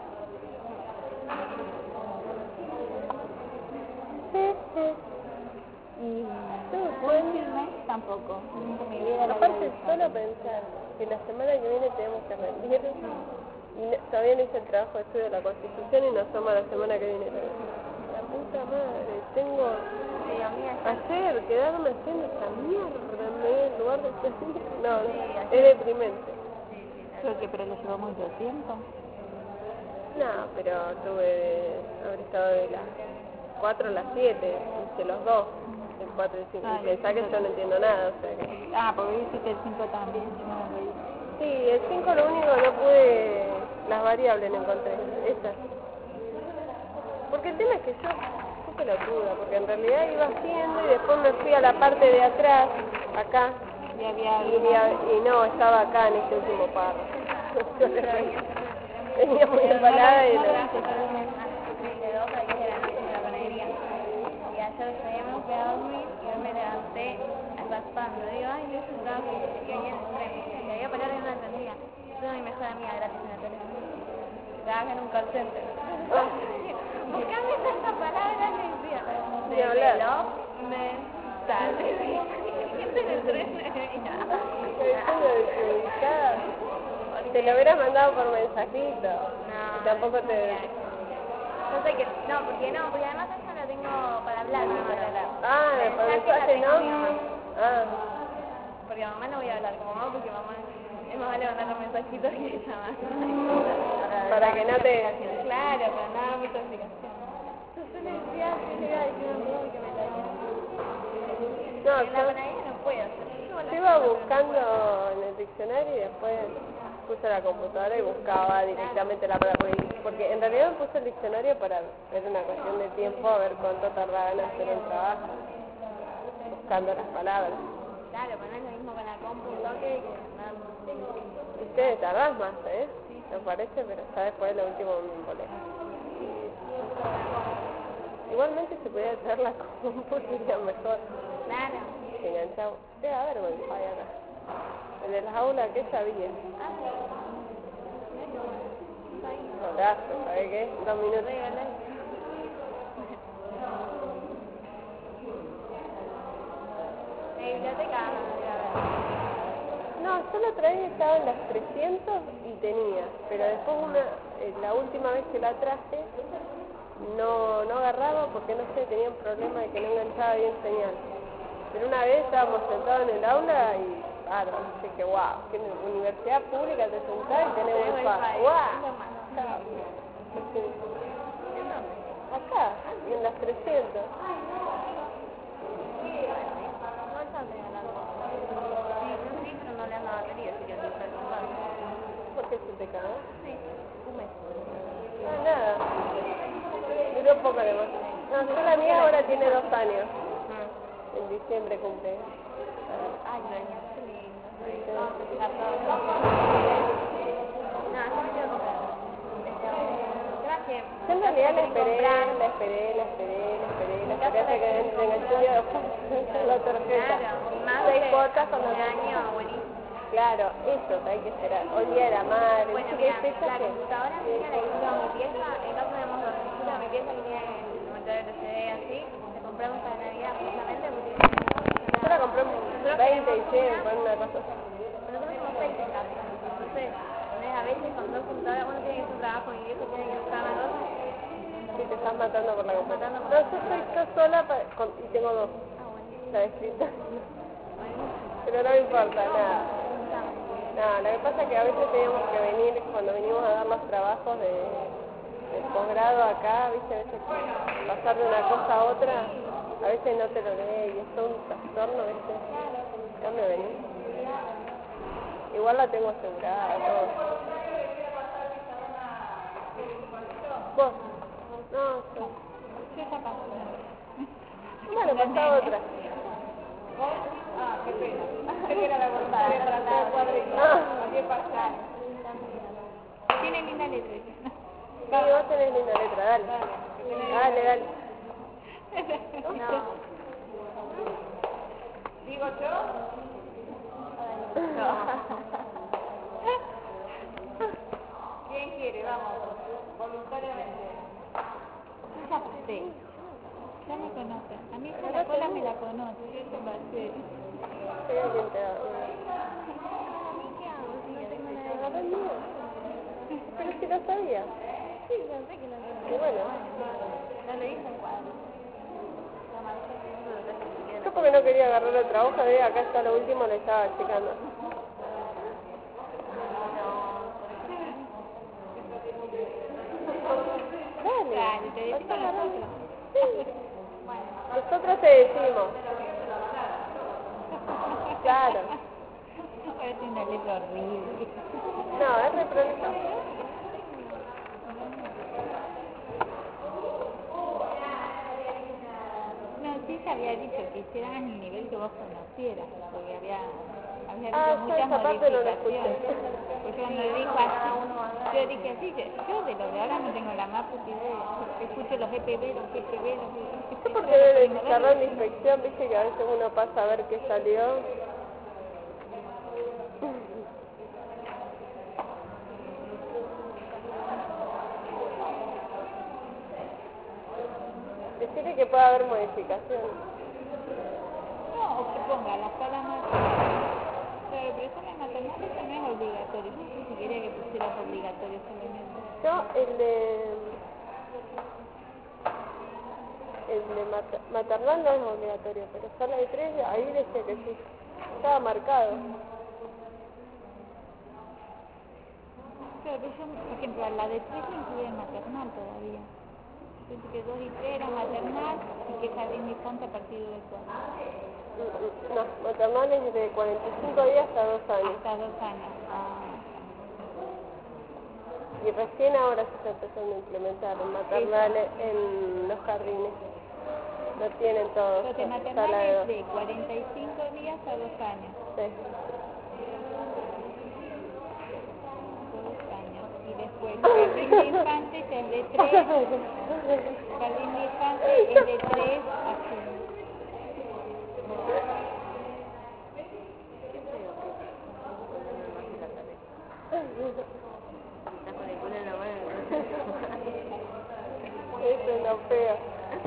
Y fulfillment tampoco, nunca me hubiera la Aparte, vida solo pensar que la semana que viene tenemos que rendir y todavía no hice el trabajo de estudio de la Constitución y nos toma la semana que viene. La puta madre, tengo ayer quedarme haciendo esta mierda en lugar de hacer... No, es deprimente. Creo que pero le llevó mucho tiempo. No, pero habré estado de las 4 a las 7, hice los dos, el 4 y el 5, y pensá que yo no entiendo nada, o sea que... Ah, porque hiciste el 5 también, yo no lo vi. Sí, el 5 lo único no pude, las variables no encontré, esas. Porque el tema es que yo fui pelotuda, porque en realidad iba haciendo y después me fui a la parte de atrás, acá, y no, estaba acá en este último párrafo. Venía muy empalada y... de 2 a 10 de la panadería. Y ayer me fui a dormir y yo me levanté raspando. Digo, ay, no es un trabajo que venía en el tren. Y había palabras que no entendía. Yo mi mejor amiga gratis en la televisión. Trabaja en un call center. Buscame tantas palabras que decía. Developmental. Siempre en el tren. Te lo hubieras mandado por mensajito. No, tampoco te... Yo sé que... No, porque además eso lo tengo para hablar, no para hablar. Ah, por mensaje no. Ah. Porque a mamá no voy a hablar con mamá porque mamá es más vale mandar los mensajitos que llamar. Para que no te... Claro, para nada mucha explicación. Entonces le decía que me la diera. No, En la panadería no puedo hacer. Yo iba buscando en el diccionario y después puse la computadora y buscaba directamente la palabra, porque en realidad me puse el diccionario para ver una cuestión de tiempo, a ver cuánto tardaba en hacer un trabajo, buscando las palabras. Claro, pero no es lo mismo con la compu, que Ustedes tardás más, ¿eh? Me parece, pero ya después lo último me molesta. Igualmente se podía traer la compu, sería mejor. Claro. Se enganchaba. Debe haber wifi acá. El de las aulas que sabía. Abrazo, ¿sabes qué? 2 minutos. ¿La biblioteca? No, yo la otra vez estaba en las 300 y tenía, pero después la última vez que la traje no agarraba porque no sé, tenía un problema de que no enganchaba bien señal. Pero una vez estábamos sentados en el aula y claro, dije, wow, que en la universidad pública te sentás y tenés wifi. ¡Wow! Acá, en las 300. ¿Por qué se te cagó? Sí, un mes. No, nada. Duró poco además. No, yo la mía ahora tiene 2 años. En diciembre cumple. Ay, qué lindo. Yo en realidad la esperé hasta que enganché la tarjeta. Más 6 cuotas con un los año, buenísimo. Claro, eso hay que esperar. Hoy día era madre. Bueno, ¿Qué mira, fecha la que? computadora mía la hizo mi pieza, no tenemos dormitorio, mi pieza que tiene el motor LCD así, la compramos para Navidad justamente porque no Yo la compré en 20 y 100, con una cosa así. Nosotros somos 20 en casa. Entonces, a veces con dos computadoras uno tiene que hacer un trabajo y eso tiene que buscar las dos. Sí, te estás matando por la computadora. Matando No, por la yo estoy yo sola y tengo dos. Ah, bueno. Está escrito. Pero no me importa, nada. No, lo que pasa es que a veces teníamos que venir, cuando venimos a dar los trabajos de posgrado acá, viste, a veces pasar de una cosa a otra, a veces no te lo lee y es todo un trastorno, viste. Ya me vení. Igual la tengo asegurada, todo. ¿Vos? No, yo. ¿Qué está pasando? Bueno, pasaba otra. Ah, qué pena. Sé que era la voluntaria para hacer cuadritos. Cualquier pasar. Tiene linda letra. Sí, vos tenés linda letra, dale. Dale. No. ¿Digo yo? ¿Quién quiere? Vamos, voluntariamente. Yo ya pasé. Ya me conocen. A mí esta la cola me la conoce. Yo te pasé. Sí, alguien te da. ¿Qué hago? Si no tengo nada de Agarrá el mío. Pero si lo sabía. Sí, yo sé que lo tengo. Y bueno. No lo hice en cuadro. Yo porque no quería agarrar otra hoja de acá está lo último, le estaba checando. Dale, te decimos nosotros. Nosotros te decimos. Claro. Parece una letra horrible. No, es reprolijo. No, sí se había dicho que hicieran el nivel que vos conocieras, porque había habido Ah, yo muchas esa parte no la modificaciones. escuché. Porque cuando dijo así, yo dije así, yo de lo de ahora no tengo la más puta idea. Escucho los EPB, los GPB, los Yo porque desde el pizarrón de inspección, viste que a veces uno pasa a ver qué salió. Decirle que puede haber modificaciones. No, o que ponga la sala más. Claro, pero eso en maternal eso no es obligatorio. No sé si quería que pusieras obligatorio solamente. Yo, maternal no es obligatorio, pero sala de 3, ahí decía que sí. Estaba marcado. Claro, pero yo, por ejemplo, a la de 3 le incluía el maternal todavía. Dice que 2 y 3 era maternal y que jardín de infante a partir de 4. No, maternal es de 45 días hasta 2 años. Hasta 2 años. Y recién ahora se está empezando a implementar el maternal en los jardines. Lo tienen todos. Entonces, maternal Sala de es 2. de 45 días a 2 años. Sí. 2 años. Y después, jardín de infante es de 3. Jardín de infante es de 3 a 5. Eso es lo feo.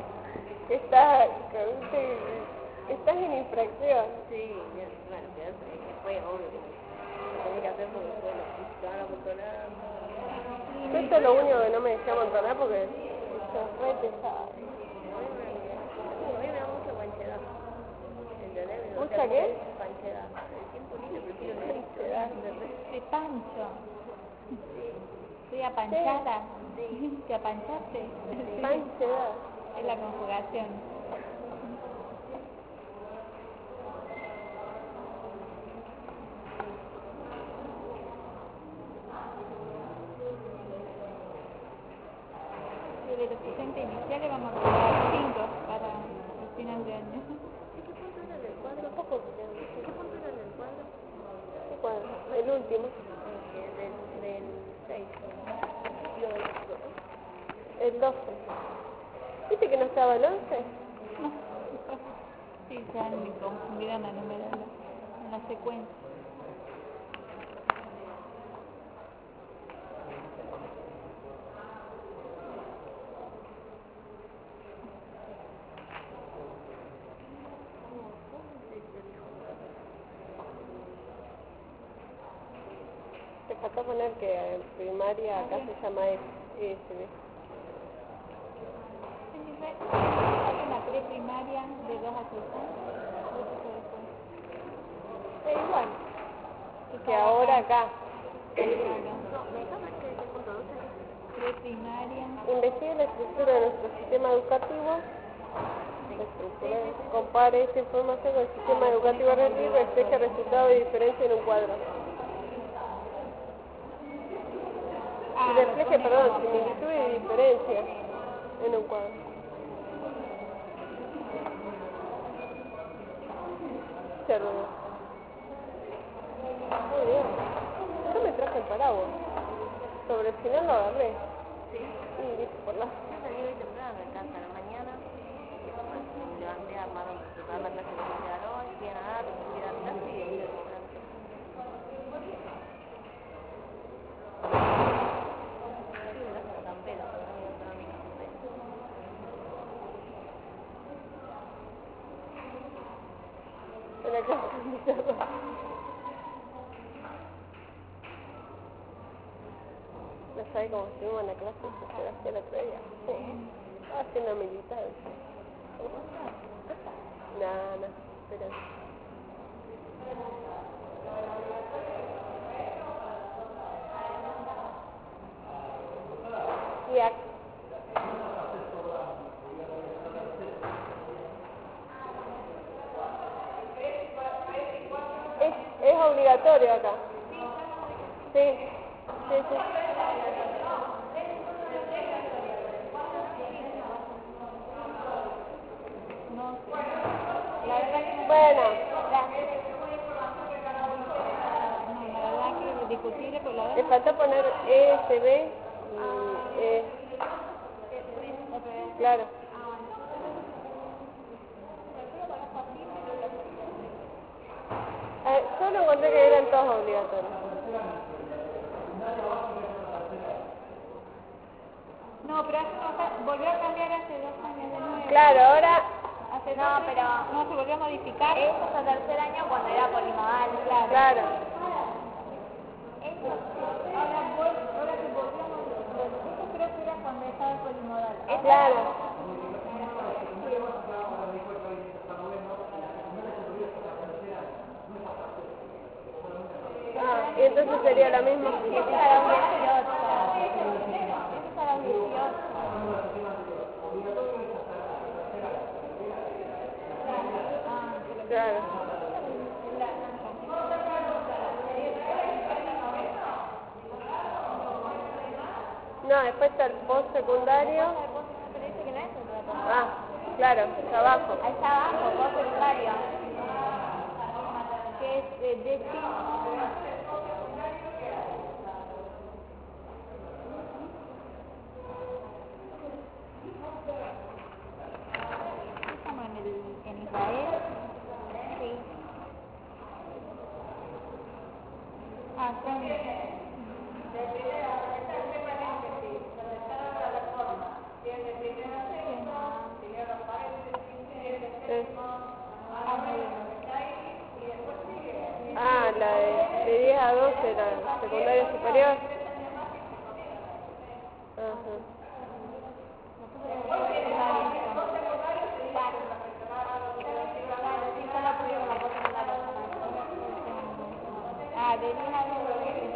Estás en infracción. Sí, bueno, pero fue obvio. Lo tenía que hacer porque fue lo que estaban amontonando. Yo esto es lo único que no me dejé amontonar porque es re pesado. A mí me da mucha panchedad. ¿Entendés? ¿Mucha qué? Panchedad. El tiempo libre prefiero listo. De pancho. Estoy apanchada. Sí. ¿Te apanchaste? Panchedad. Es la conjugación. Y de los 60 iniciales vamos a cobrar 5 para el final de año. ¿Qué punto era en el cuadro? ¿Qué punto era en el cuadro? ¿Qué cuadro? El último. Del 6. No, del 5. El 12. ¿Viste que no estaba el 11? Sí, ya me confundieron la numeración en la secuencia. falta poner que primaria acá se llama ESB. Hay una preprimaria de 2 a 6 años. Es igual. Que ahora acá. Preprimaria. Investigue la estructura de nuestro sistema educativo. Compare esta información con el sistema educativo relativo y refleje resultados de diferencia en un cuadro. Y refleje, similitud y diferencia en un cuadro. Muy bien. Yo me traje el paraguas. Sobre el final lo agarré. Y dije por la... Yo salí hoy temprano de casa a la mañana. Me levanté a preparar la clase que me quedaron hoy. Fui a nadar, fui a la clase y ahí lo compré. En la clase de guitarra. No sabe cómo estuvimos en la clase de Sebastián el otro día. Estaba haciendo militancia. No, pero... Ya. Es obligatorio acá. Sí. No sé. La verdad que Bueno. la verdad que es discutible, pero la verdad Le falta poner ESB y claro. Yo lo encontré que eran todos obligatorios. no, pero volvió a cambiar hace 2 años de nuevo. Claro, ahora... No se volvió a modificar. Es hasta tercer año cuando era polimodal. Claro. Ahora que volvió a modificar. Eso creo que era cuando estaba el polimodal. Claro. Y entonces sería lo mismo. Ese es a los 18. Claro. No, después está el postsecundario. Pero dice que no es obligatorio. Ah, claro, está abajo. Ahí está abajo, postsecundario. Que es décimo. Estamos en Israel. Sí. Son... La de 10 a 12, la secundaria superior. Ajá. de 10 a 12.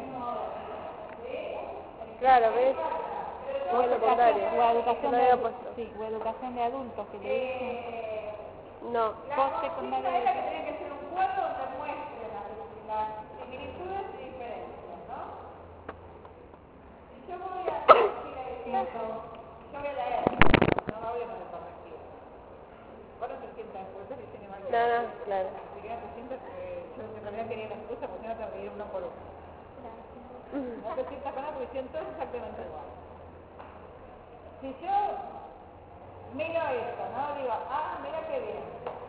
Claro, ¿ves? O secundaria. O educación No de había adultos. puesto. Sí, o educación de adultos, que le dicen. No. Postsecundaria de... Tiene que ser un cuadro donde muestre las similitudes y diferencias, ¿no? Yo voy a leer, no me voy a poner correctivo. Ahora se sientan después y se me va a No, claro. Si quedan se sientan, yo en realidad quería una excusa porque si no tengo que ir uno por uno. No te sientas con nada porque siento exactamente igual. Si yo miro esto, ¿no? Digo, mira qué bien.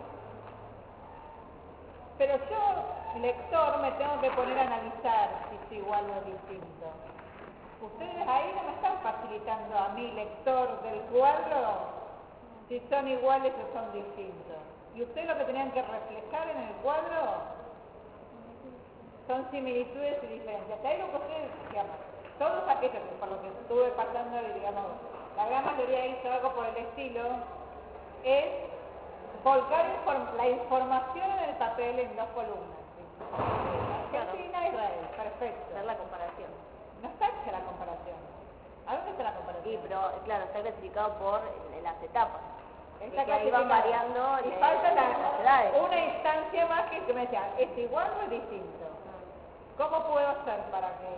Pero yo, lector, me tengo que poner a analizar si es igual o distinto. Ustedes ahí no me están facilitando a mí, lector del cuadro, si son iguales o son distintos. Y ustedes lo que tenían que reflejar en el cuadro son similitudes y diferencias. Hay algo que ustedes, digamos, todos aquellos que por lo que estuve pasando, digamos, la gran mayoría hizo algo por el estilo, es volcar la información en el papel en 2 columnas. ¿Sí? Argentina, Israel, perfecto. Hacer la comparación. No está hecha la comparación. ¿A dónde está la comparación? Y pero, claro, está clasificado por las etapas. Está que ahí van variando y falta las edades. una instancia más que me decía, ¿es igual o es distinto? ¿Cómo puedo hacer para que...?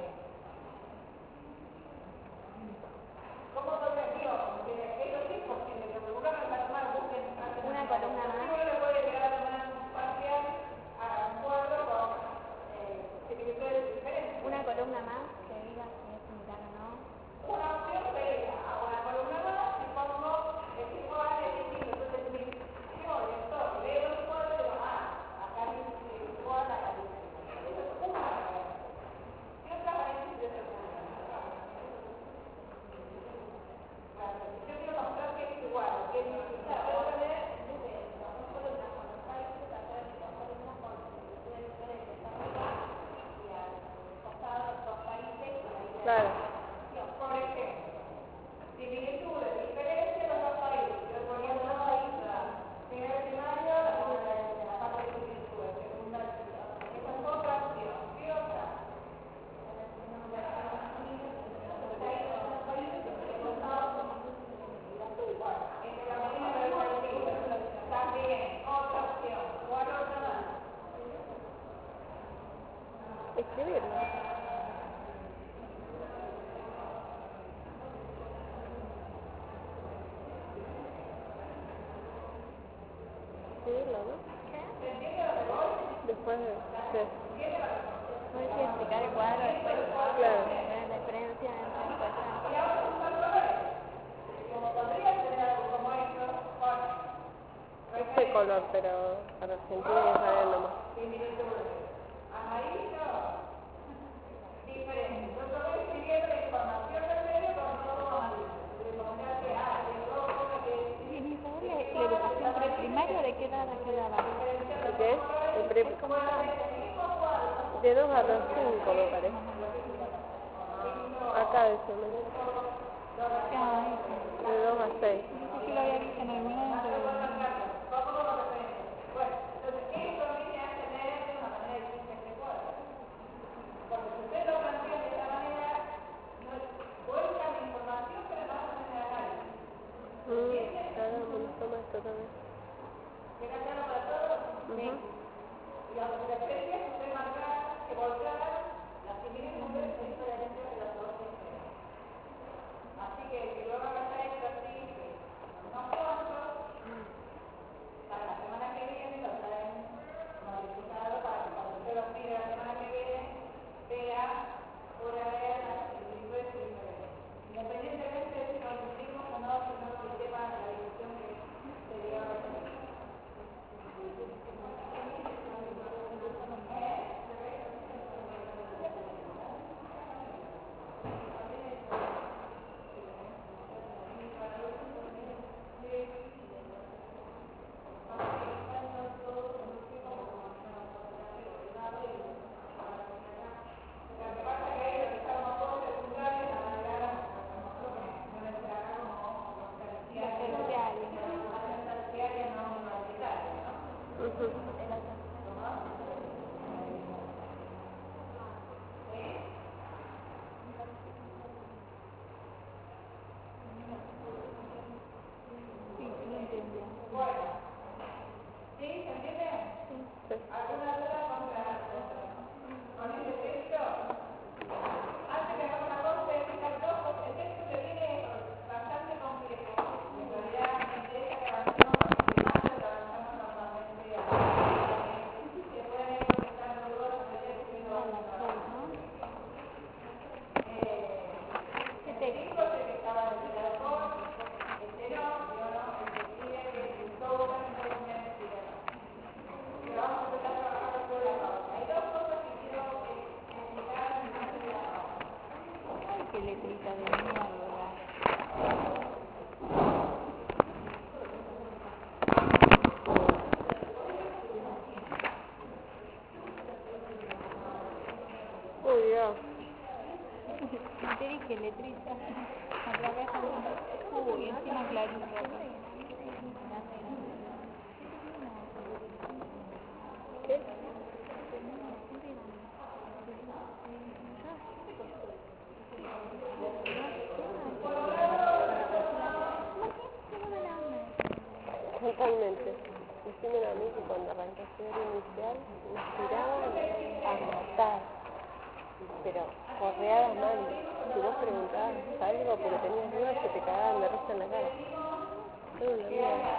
¿Cómo lo recibo? Porque eso sí es posible, que uno va a tomar, busquen... Una columna más. Uno le puede llegar a tomar un parcial a un cuadro con similitudes diferentes. Una columna más que diga si es similar o no. Una opción sería, a una columna más, y pongo el tipo A es distinto, entonces mi lector, leo el cuadro y digo, acá dice igual, acá dice igual. Eso es una variante. ¿Qué otra variante se te ocurre? Si yo quiero mostrar que es igual, que es distinto, puedo tener dos columnas con los países, hacer dos columnas con similitudes diferentes arriba y al costado dos países y ahí. Claro. Por ejemplo, similitudes, diferencias de los 2 países. Yo ponía 2 países, primer primario, la parte de similitudes, secundaria. Esa es otra opción. ¿Qué otra? También, otra opción. ¿Cuál otra más? Escribirlo. Escribirlo, ¿no? Después de... Sí. No hay que explicar el cuadro después. Claro. Ver la diferencia entre el cuadro. Como podría tener algo como esto, Este color, pero para Argentina y Israel nomás. similitudes. Amarillo, diferente. Yo estoy escribiendo la información del medio con todo amarillo. De manera que, de rojo, ¿Y en Israel la educación preprimaria de qué edad a qué edad va? ¿De qué? De 2 a los 5 me parece. Acá decimos. Ah, eso. De 2 a 6. Dice que lo había visto en algún lado. bueno, entonces eso viene a tener de una manera distinta este cuadro. Porque si usted lo plantea de esta manera, no vuelca la información, pero no va a tener análisis. Claro, me toma esto también. ¿Queda claro para todos? Sí. Y las referencias que usted marca, que volcaran las similitudes diferentes de los 2 extremos. Así que si lo haga esto así, no pronto, para la semana que viene lo traen modificado para que cuando usted lo pide la semana que viene, vea, pueda ver las similitudes diferentes. Independientemente de si lo discutimos o no, sino el tema de la discusión que se dio a Sí, lo entendía. Bueno, ¿sí? ¿Se entiende? Sí. ¿Alguna duda con este texto? Antes que hagamos una cosa, explicar dos cosas. El texto que viene es bastante complejo. En realidad me interesa que avancemos porque más de lo que avanzamos normalmente se pueden ir contestando dudas sobre el texto y no vamos a trabajar. ¿Qué texto? El que estaba en el autor, este no, yo no, el que escribe que es todo también es una investigación. Pero vamos a empezar a trabajar después de la pausa. Hay dos cosas que quiero explicar antes de la pausa. Ay, qué letrita de mierda. que letrita. Otra vez uy, encima clarito. ¿Qué? Totalmente. Decímelo a mí que cuando arranqué a estudiar inicial nos tiraban a matar, pero correadas mal. Si vos preguntabas algo porque tenías dudas, se te cagaban de risa en la cara. Todo una mierda.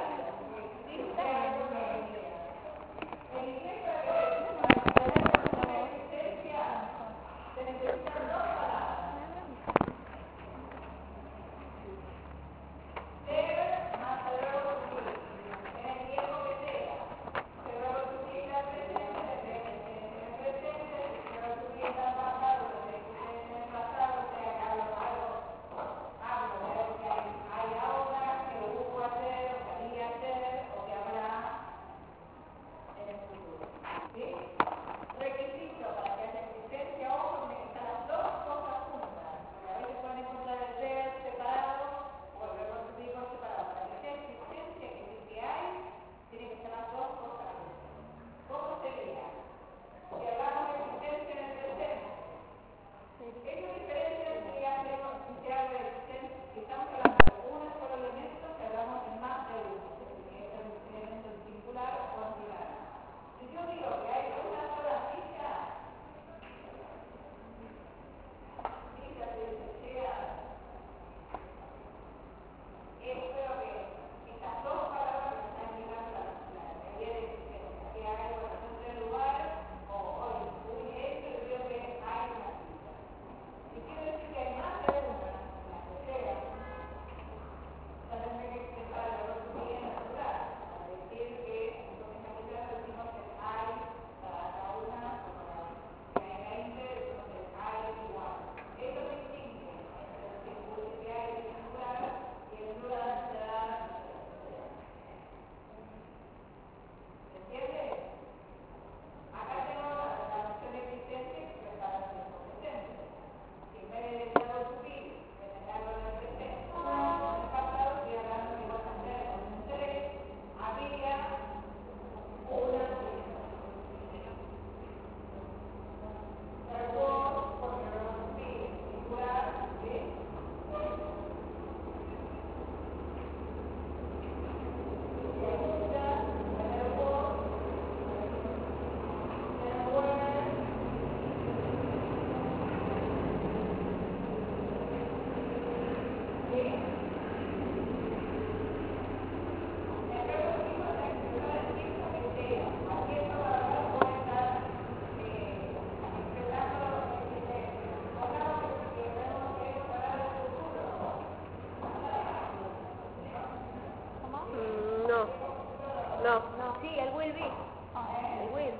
No. Sí, el will be. El will.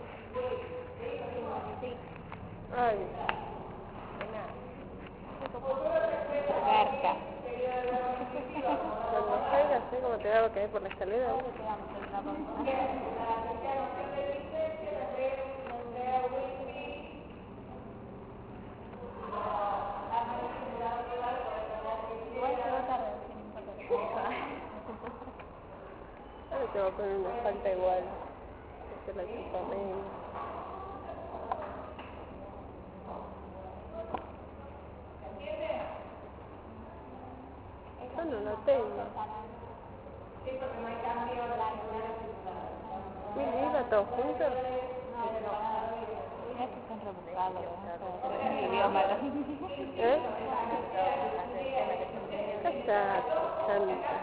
Sí. Ay, Garca. cuando salga, sé cómo te va a caer por la escalera. Igual llegó tarde, sin importa. Ahora te voy a poner una falta igual. Hacer la chica media. Yo no lo tengo. ¿Y iba todos juntos? Ya se están rebuscados, el idioma. ¿Eh? Cállate, santa.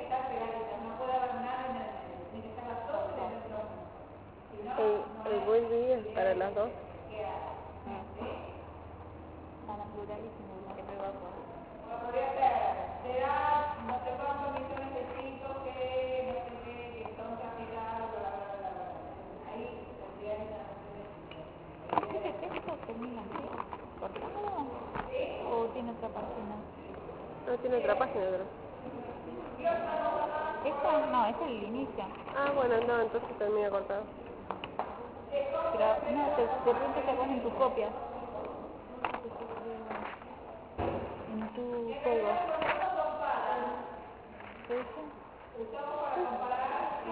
El buen día es para las dos. Para plural y singular. Que me va a poner. ¿Ese texto termina así? ¿Cortado? ¿O tiene otra página? No tiene otra página, creo. Esta no, es el inicio. Ah, bueno, no, entonces termina cortado. Pero no, de repente te ponen tus copias. En tu juego. ¿Qué dice? Usamos para comparar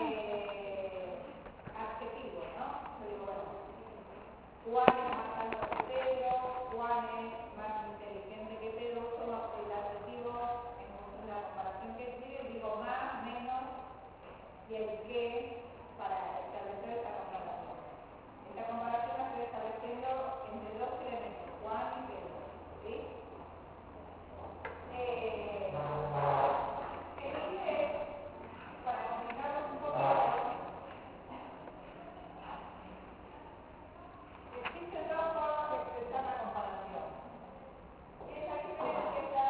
adjetivos, ¿no? Yo digo, bueno, Juan es más alto que Pedro, Juan es más inteligente que Pedro, uso el adjetivo en función de la comparación que escribe, digo más, menos, y el que para establecer esta comparación. Esta comparación la estoy estableciendo entre dos elementos, Juan y Pedro, ¿sí? Para complicarnos un poquito, existen dos formas de expresar la comparación. Esa diferencia está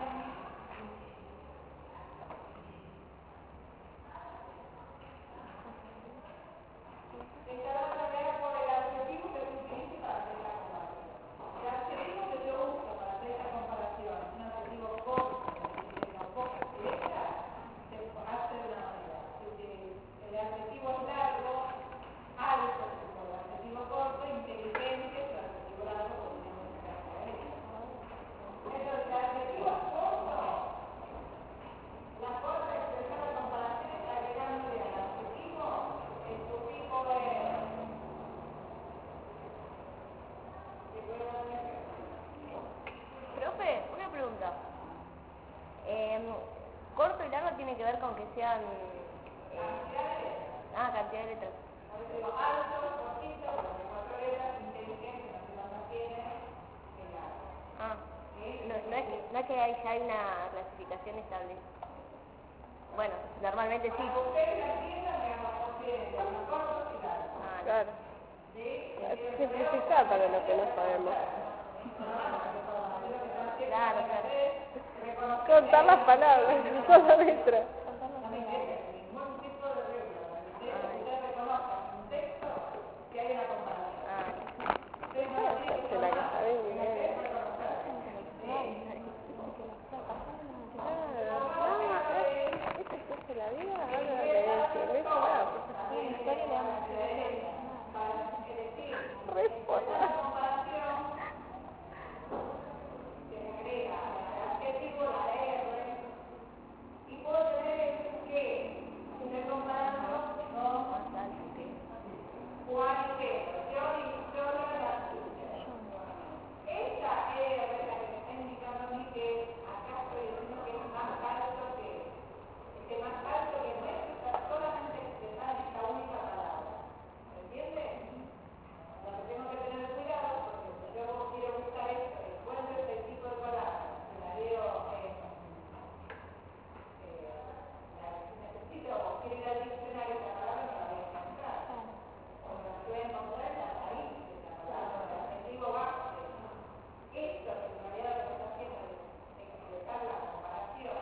rodeada por el adjetivo que se utiliza para hacer la comparación. El adjetivo que yo uso para hacer esta comparación es un adjetivo corto, es decir, una poco directa, se hace de una manera. El adjetivo es largo, alto, el adjetivo corto, inteligente, el adjetivo largo, con menos características. Entonces, el adjetivo es corto. La forma de expresar la comparación es agregándole al adjetivo el sufijo Profe, una pregunta. Corto y largo tiene que ver con que sean... cantidad de letras. por eso digo alto, cortito, de 4 letras, inteligente, no se lo mantiene, largo. No es que ahí ya hay una clasificación estable. Bueno, normalmente sí. Ustedes la entiendan, digamos, consideren los cortos y largos. Claro. ¿Sí? Es simplificar para lo que no sabemos. Claro. Contar las palabras, usar la letra. No me interesa ningún tipo de regla. Ustedes reconozcan en un texto que hay una comparación. Ustedes no lo tienen que Se la que tomar. sabe inglés. Este curso de la vida habla de inglés y nada. Sí, en historia le damos Responda. La comparación se le agrega al adjetivo la R y puedo tener que estoy comparando con Juan y Pedro, yo y Victoria la suya. Esta R la que me está indicando a mí que acá estoy diciendo que es más alto que este más alto que no es solamente expresar esta única palabra. ¿Se entiende? Lo que tengo que tener cuidado porque si yo quiero buscar esto, encuentro este tipo de palabras, se la leo necesito o quiero ir al diccionario, esta palabra no la voy a encontrar. Cuando la voy a encontrar en la raíz de esta palabra, el adjetivo base. Esto que en realidad lo que está haciendo es expresar la comparación,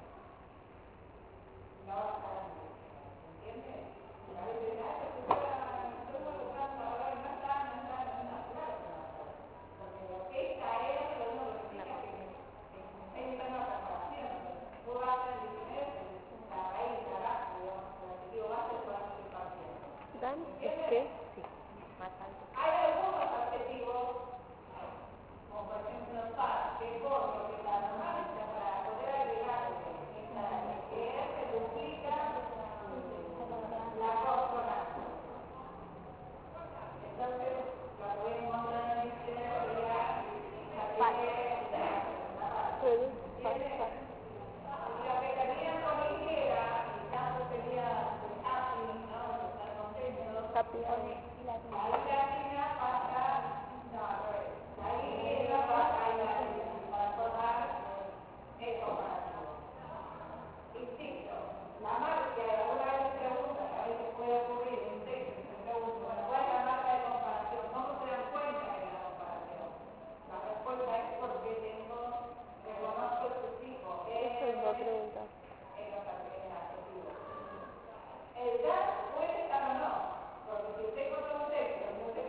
no va a estar en el diccionario. ¿Se entiende? A veces dicen, estoy buscando una palabra y no está, claro que no va a estar. Porque esta es lo único que significa que está indicando la comparación. Vos vas a el diccionario, la raíz, la base, digamos, el adjetivo base se va a hacer parcial. Dan es que Más alto. Hay algunos adjetivos, como por ejemplo fat, que es corto, que la normal es para poder agregarle esta R, se duplica la consonante. Entonces, lo que voy a encontrar en el diccionario sería la que y lo que termina con Y, el caso sería happy, ¿no? Estar contento. happy. La I latina pasa, no, al revés. La Y pasa a I latina para formar el comparativo. Insisto, la marca que alguna vez se pregunta, que a veces puede ocurrir en un texto que se pregunta, bueno, ¿cuál es la marca de comparación? ¿Cómo se dan cuenta que es la comparación? La respuesta es porque reconozco el sufijo Eso es la pregunta. en los adjetivos. El dar puede estar o no, porque si usted encuentra un texto en un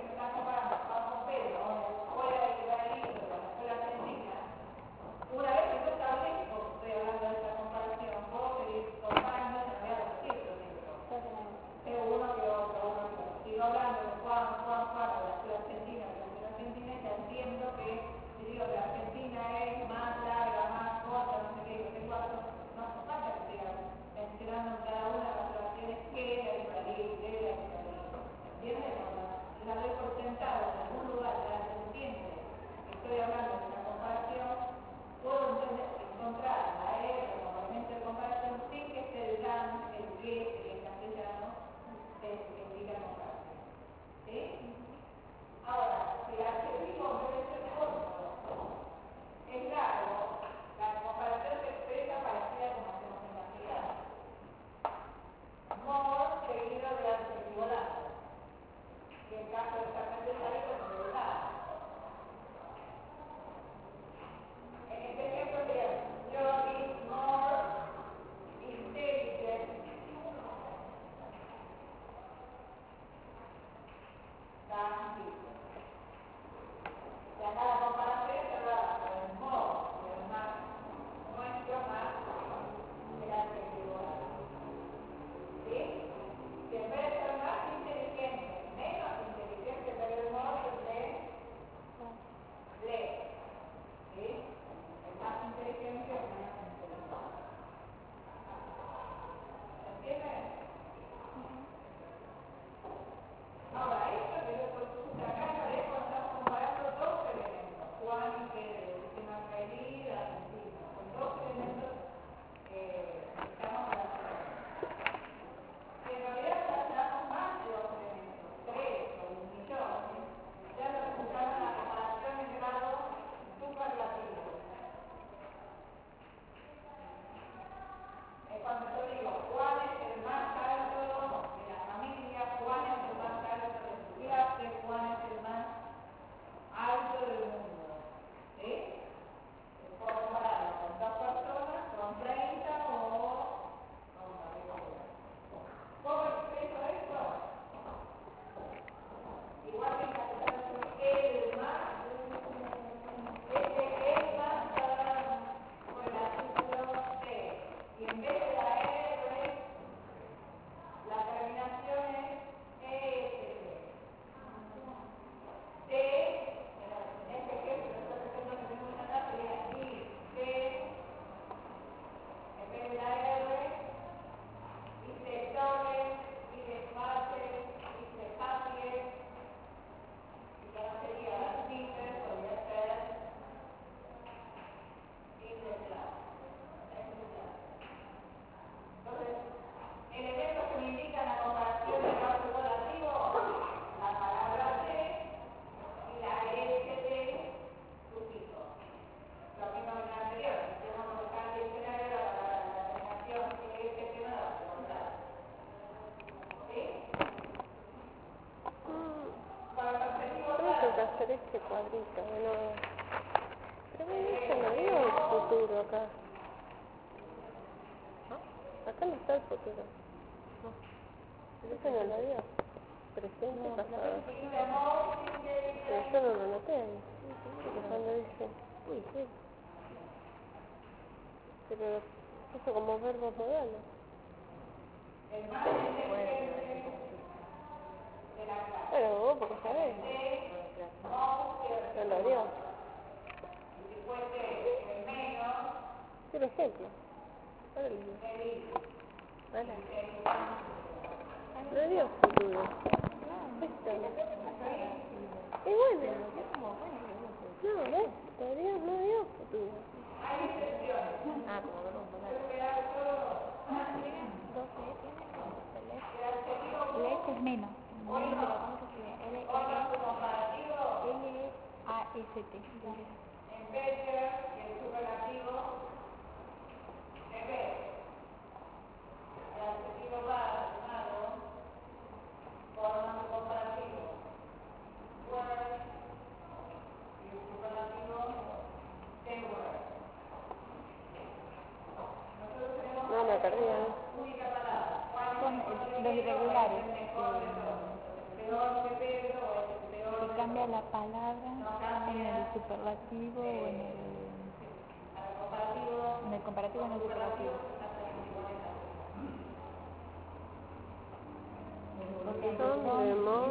palabrita de nuevo. Pero bueno, yo no veo el futuro acá. Acá no está el futuro. Eso no lo veo. Presente, pasado. Pero yo no lo noté ahí. Porque cuando dice, uy, sí. Pero eso como verbos modales. Pero vos porque sabés. No lo dio. Quiero ejemplo. Ahora le digo. Vale. No dio futuro. Esto. Y bueno. No, ¿ves? Todavía no dio futuro. Como verbo modal. Less es menos. ¿Cómo se escribe? L-A-S-T. No, me perdí, ¿eh? Son los irregulares. Que cambia la palabra en el superlativo o en el comparativo o en el superlativo. Porque Son de Moss.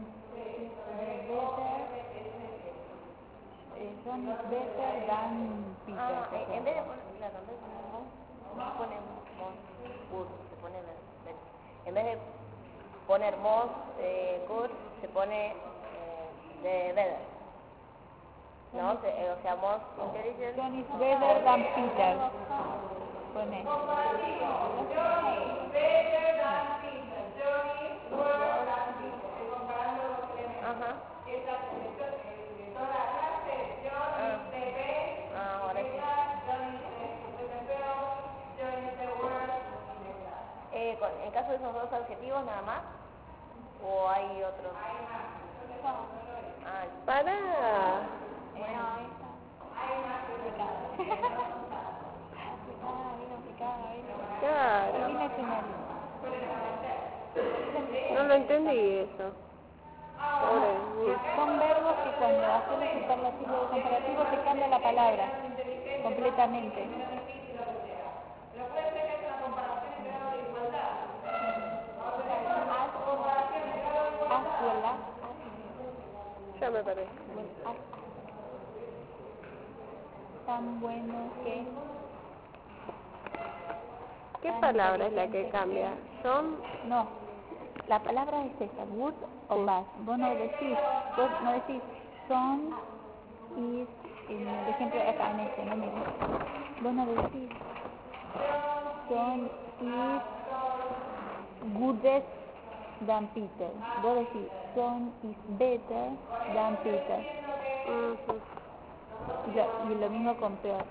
Son is better than Peter. En vez de poner, claro, en vez de poner Moss, se pone Moss, good, se pone better. En vez de poner Moss, good, se pone de better. ¿No? O sea, Moss intelligent. John is better than Peter. Pone. Ajá. Ahora sí. En caso de esos dos adjetivos nada más, o hay otros. Para. Claro. No lo entendí eso. Pobre mí. Son verbos que cuando hacen el superlativo o comparativo se cambia la palabra completamente. Ya me perdí. Tan bueno que... ¿Qué palabra es la que cambia? Son. No, la palabra es esa, good o bad. Vos no decís son, is, en el ejemplo acá en este, no mire. Vos no decís son, is, goodest than Peter. Vos decís son, is better than Peter. Y lo mismo con peor.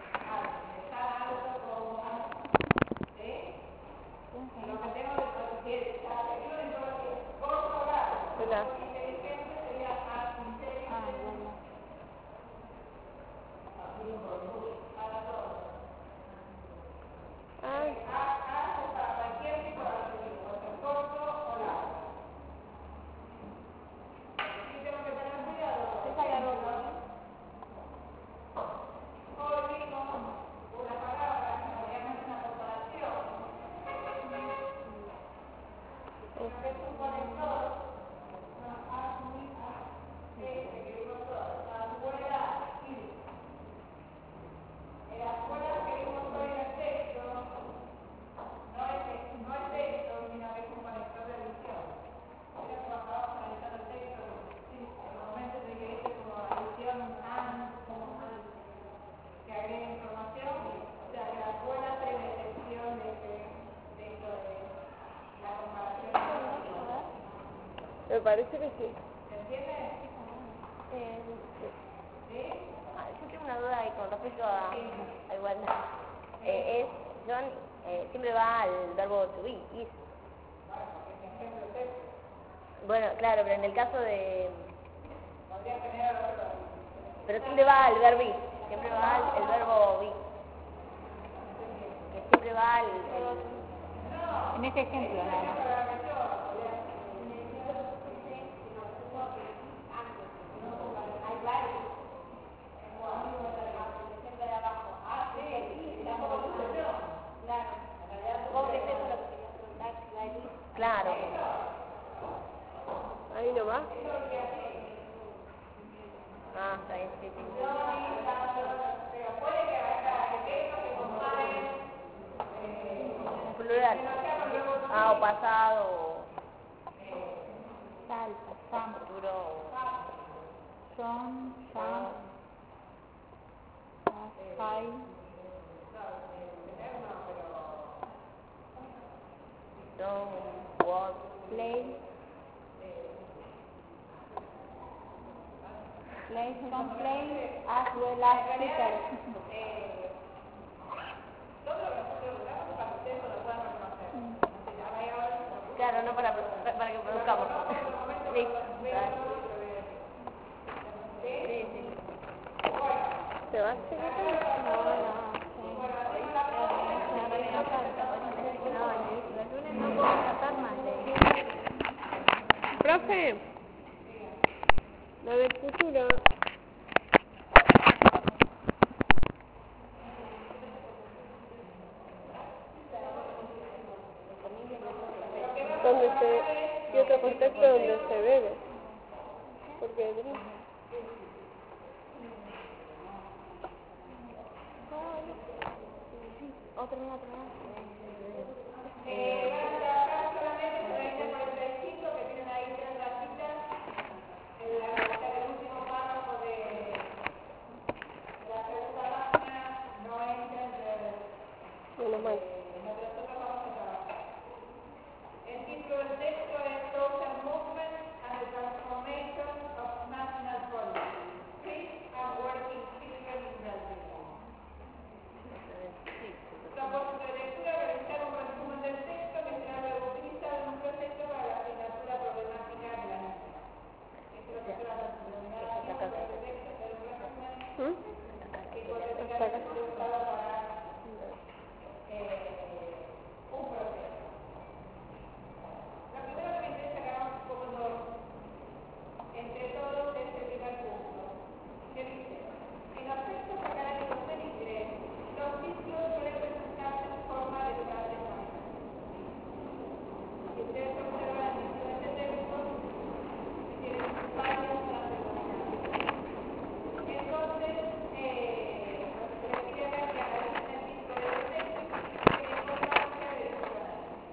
Hola. Me parece que sí. Yo tengo una duda ahí con respecto a igualdad. John siempre va al verbo to be, is. Bueno, claro, pero en el caso de... Pero siempre va el verbi, siempre va el verbo be. Que siempre va En este ejemplo, nada más. Claro. Ahí no va. Ah, está bien, sí, sí. Plural. Ah, o pasado, Salsa, sam, futuro. son, sam, hay, Don't, was, play, some play, as well as teachers. Claro, no para que produzcamos. Listo. Sí, sí. ¿Te vas, chiquita? Profe, lo del futuro. Donde se, y otro contexto donde se bebe. Porque Otra. menos mal. El título del texto es Social Movement and the Transformation of National Policy, Peace and Working Children in Brazil. Propósito de lectura, realizar un resumen del texto que será luego utilizado en un proyecto para la asignatura problemática de la niña. Esto es lo que se va a denominar el texto del resumen que hipotéticamente se usado para un proyecto. Lo primero que me interesa que hagamos un poco entre todos es el primer punto, que dice, en los textos académicos del inglés, los ciclos suelen presentarse en forma de frases mágicas. Si ustedes observan el título de este texto, tienen varias frases mágicas. Entonces, lo que se les pide acá es que analicen el título de este texto y la importancia del diccionario.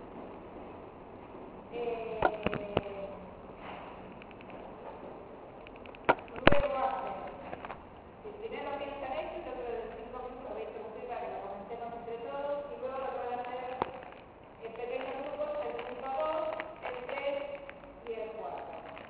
Luego hacen, si primero piensan esto, yo creo que en 5 minutos voy a interrumpir para que lo comentemos entre todos y luego lo que van a hacer en pequeños grupos, el punto 2, el 3 y el 4.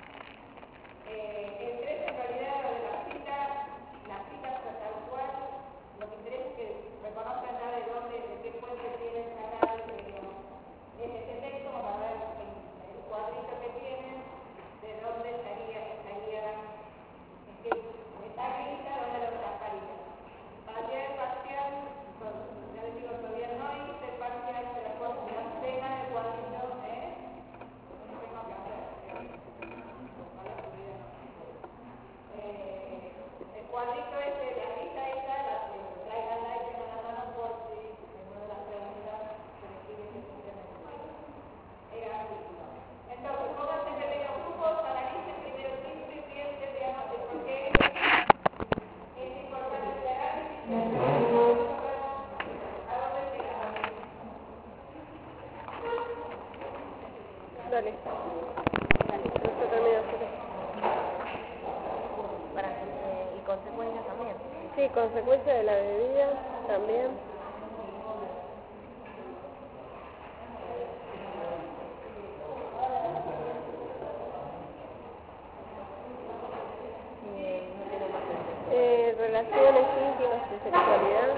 El 3 en realidad lo de las citas tal cual, lo que interesa es que reconozcan ya de dónde, de qué fuente tienen sacado ese texto, para ver el cuadrito que tienen, de dónde estaría que está escrita donde lo está paridas. Ayer parcial, ya les digo, todavía no hice parcial, pero por la cena del cuadrito, no tengo que hacer. El cuadrito es de la lista esa, la que traiganla y tengan la mano por si en una de las preguntas se les pide que escriban el artículo. Entonces, pónganse en pequeños grupos, analicen primero el título y piensen, digamos, de por qué es importante este análisis y a dónde llegamos. Dale. Esto termina así. Y consecuencias también. Sí, consecuencia de la bebida también. Relaciones íntimas y sexualidad.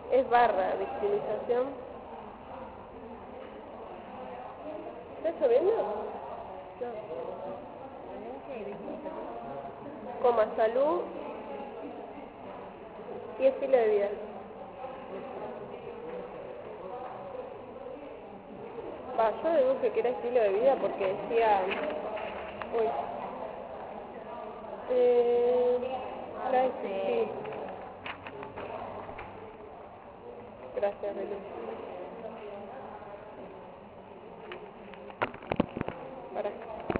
Es barra, victimización. ¿Está lloviendo? No. Coma, salud y estilo de vida. Yo deduje que era estilo de vida porque decía... Uy. Sí. Gracias, Belu. Para.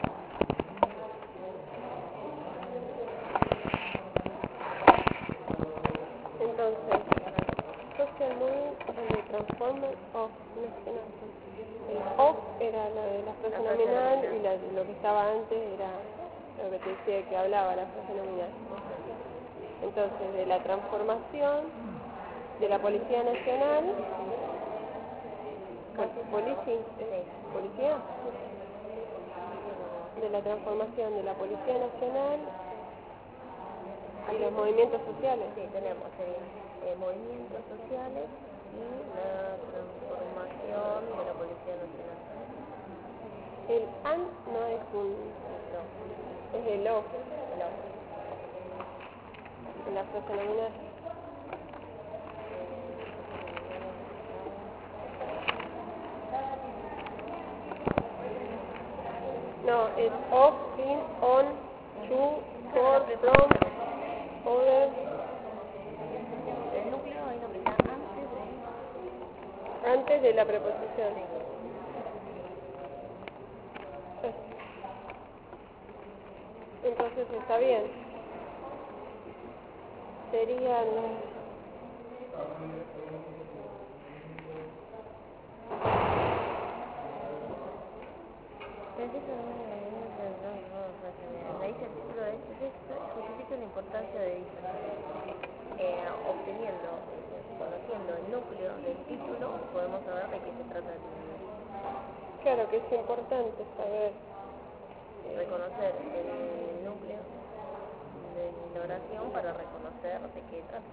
Entonces, social movement and the transformation of national. El of era la de la frase nominal y lo que estaba antes era lo que te decía que hablaba la frase nominal. Entonces, de la transformación de la Policía Nacional, ¿Policía? De la transformación de la Policía Nacional a los movimientos sociales. Sí, tenemos movimientos sociales y la transformación de la Policía Nacional. El AN no es un... No, es el O. En la frase nominal. No, es of, in, on, to, for, from, over. El núcleo hay que aplicar Antes de la preposición. Entonces está bien. Serían... Ahí dice el título de este texto justifica la importancia de obteniendo, conociendo el núcleo del título, podemos saber de qué se trata el libro. Claro que es importante saber. Reconocer el núcleo de la oración para reconocer de qué trata.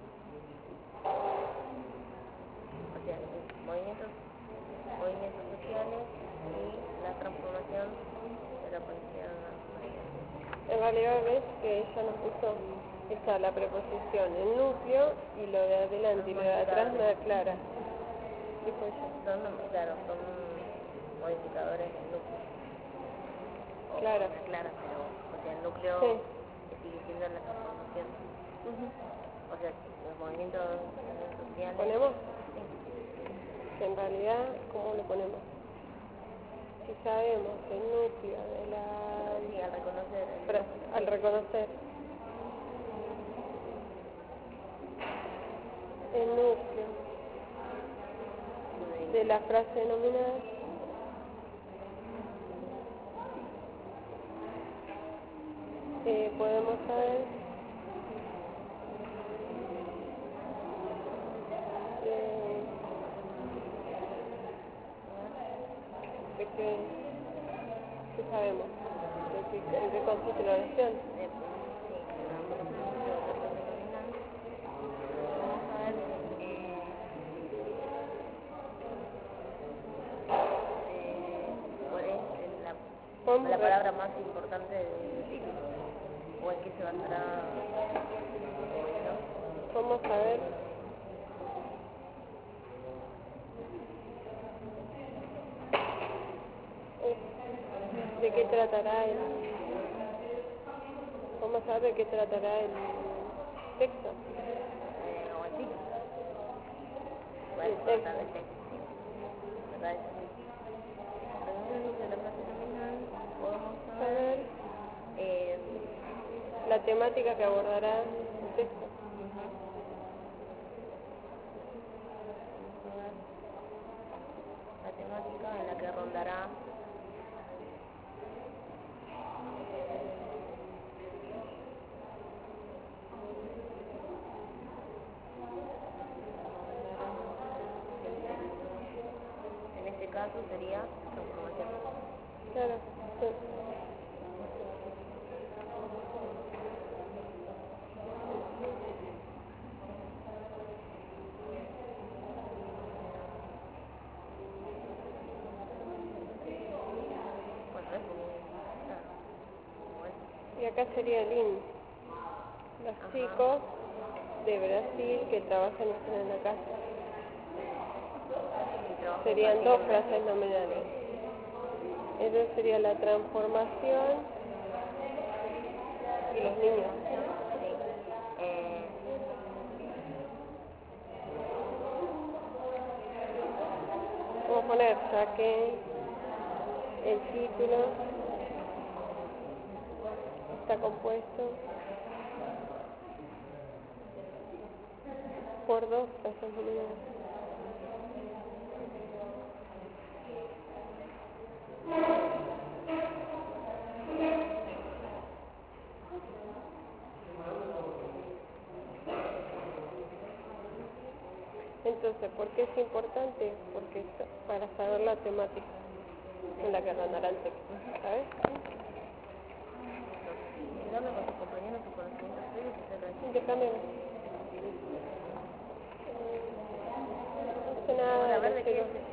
O sea, movimientos sociales y la transformación de la policía nacional. En realidad ves que ella nos puso esa la preposición, el núcleo y lo de adelante y lo de atrás me aclara. Dijo ella. Son modificadores del núcleo. Claro. Claro, pero o sea, el núcleo sigue siendo la transformación. O sea, los movimientos sociales. ¿Ponemos? Sí. Que en realidad, ¿cómo lo ponemos? Si sabemos el núcleo de la... Sí, al reconocer. Al reconocer el núcleo de la frase nominal, podemos saber de qué sabemos, en qué consiste la oración. La palabra más importante del título, o en qué se basará eso. Vamos a ver. ¿De qué tratará el... Vamos a ver de qué tratará el texto. O el título. El texto. ¿Verdad? Podemos saber la temática que abordará el texto. La temática en la que rondará en este caso sería transformación. Claro, sí. acá sería el IN. Los chicos de Brasil que trabajan y están en la casa. Serían dos frases nominales. Eso sería la transformación y los niños. Vamos a poner saque el título. Está compuesto por dos frases nominales. Entonces, ¿por qué es importante? Porque para saber la temática en la que andará el texto, ¿sabes? Dame con tus compañeros tus conocimientos previos y se lo Intercámbiame. No sé nada a ver de de qué los es chicos.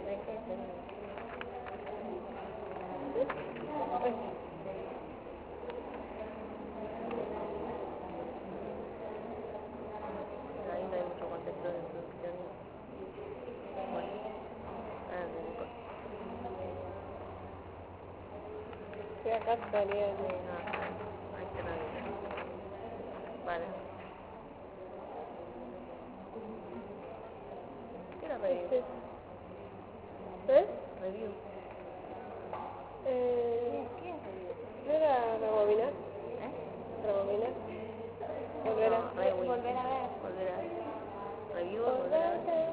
Ahí no hay mucho contexto de introducción. Bueno, Sí, acá estaría el... ahí está la vida. Vale. ¿Qué era review? ¿Eh? Review. ¿No era rebobinar? ¿Rebobinar? Volver a... Volver a ver. Volver a review, volver a ver.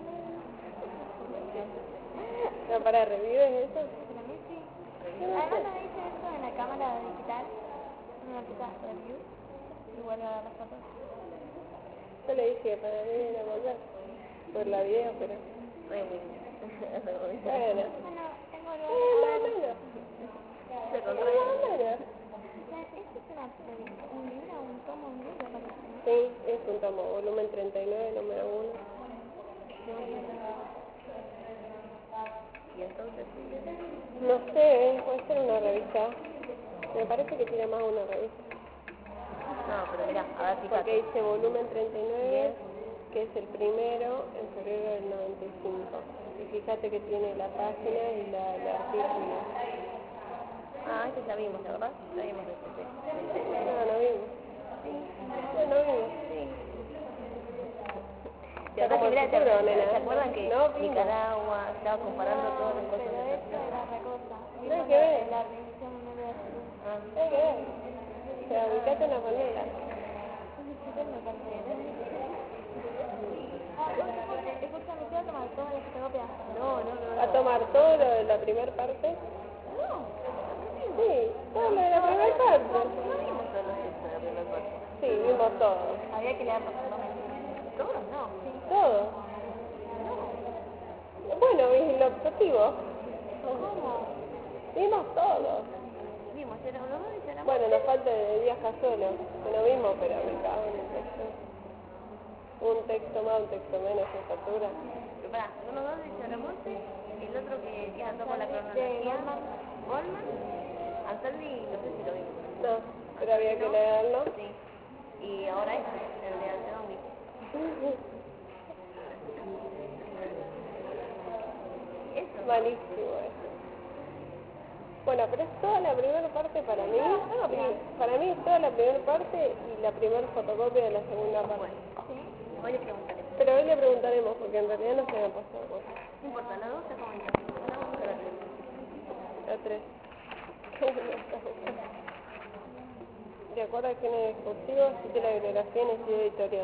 ¿No para review es eso? Para mí sí. No Además sé. no dice eso en la cámara digital. Uno aplica review y vuelve a ver las fotos. Yo le dije para mí era volver por la video, pero... Review. Bueno. Bueno, tengo Más algo. o A ver. menos. Se Más contrae. o menos. ¿Esto es una revista? ¿Un libro? ¿Un tomo? ¿Un libro? Parece, ¿no? Sí, es un tomo, volumen 39, número 1. Y entonces, No sé, puede ser una revista. Me parece que tiene más una revista. no, pero mirá, a ver, Porque fíjate. dice volumen 39, que es el primero en febrero del 95. Y fíjate que tiene la página y el artículo. Ah, este ya vimos, la verdad. Ya vimos este. No vimos. No vimos. Y acá como que mirá, el futuro, nena. ¿se acuerdan que No vimos. Nicaragua estaba comparando todas las cosas? Pero esto era otra cosa. No hay que ver. La revisión no me Hay que ver. O sea, ubicate una palmera. Escúchame, ¿te voy a tomar todas las fotocopias? No. ¿A tomar todo lo de la primera parte? Sí, todo lo de la primera parte. Vimos todos los textos de la primera parte. Sí, vimos todo. Había que leerlo por lo menos. ¿Todos? No. Todo. Bueno, y lo objetivo. ¿Cómo? Vimos todo. Vimos, eran los dos y eran Bueno, nos falta de Díaz Cazuelo, que no vimos, pero me cago en el texto. Un texto más, un texto menos, esa altura. Pero pará, uno dos dice Aramonte, el otro que cantó con la cronología, Goldman, Anselmi, no sé si lo vimos. No, pero había que leerlo. Sí. Y ahora este, el de Anselmi. Eso. Malísimo eso. Bueno, pero es toda la primera parte para mí. Sí, para mí es toda la primera parte y la primera fotocopia de la segunda parte. Hoy le preguntaré. Pero hoy le preguntaremos, porque en realidad no se me ha pasado cosas. No importa, la dos se comenta. La 3. De acuerdo a genes discursivos, existe la bibliografía en estilo editorial.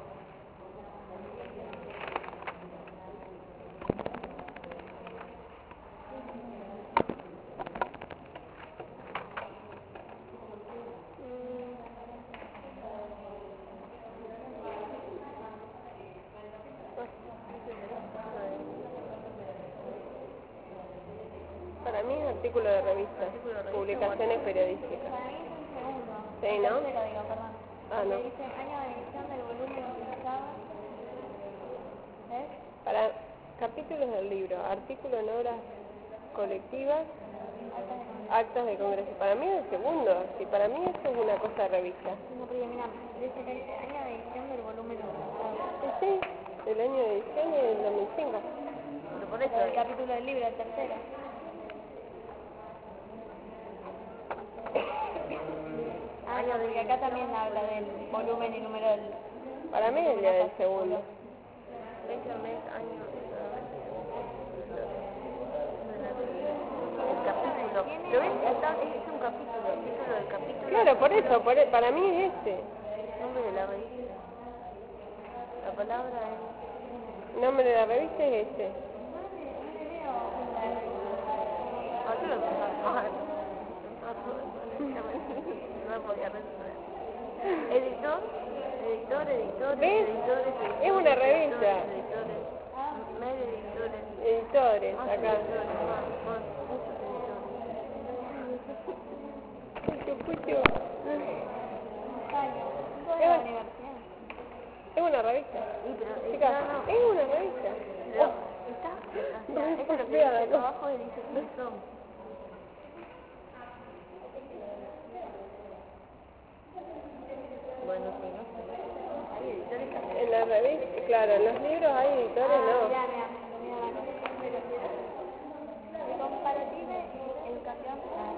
Para mí es artículo de revista, publicaciones periodísticas. Para mí es un segundo. Sí, ¿no? Tercero, digo, perdón. Ah, no. Dice año de edición del volumen utilizado. ¿Ves? Para capítulos del libro, artículo en obras colectivas, Actas de actas de congreso. Para mí es el segundo, sí, para mí eso es una cosa de revista. No, pero mira, dice que dice año de edición del volumen 1. Sí, el año de edición es el 2005. Pero por eso, El capítulo del libro, el tercero. Ah, no, porque acá también habla del volumen y número del... Para mí es el del segundo. fecha, mes, año, el capítulo. ¿Lo ves? Es un capítulo, el título del capítulo. Claro, por eso, para mí es este. Nombre de la revista. La palabra El nombre de la revista es este. yo lo pensaba. No podía resolver. Editor, editores, ¿Ves? editores, Es una revista. editores, medio editores, Editores, más acá. editores, más, muchos editores. Pucho. Toda la universidad. Es una revista. Sí, pero Chicas, no, es una revista. pero está, o sea, eso es lo que Porfiada, dice ¿no? abajo y dice quiénes son. Bueno, sí, no sé. Hay editores también. En la revista, claro, en los libros hay editores, no. Mira la cosa. De comparativa educación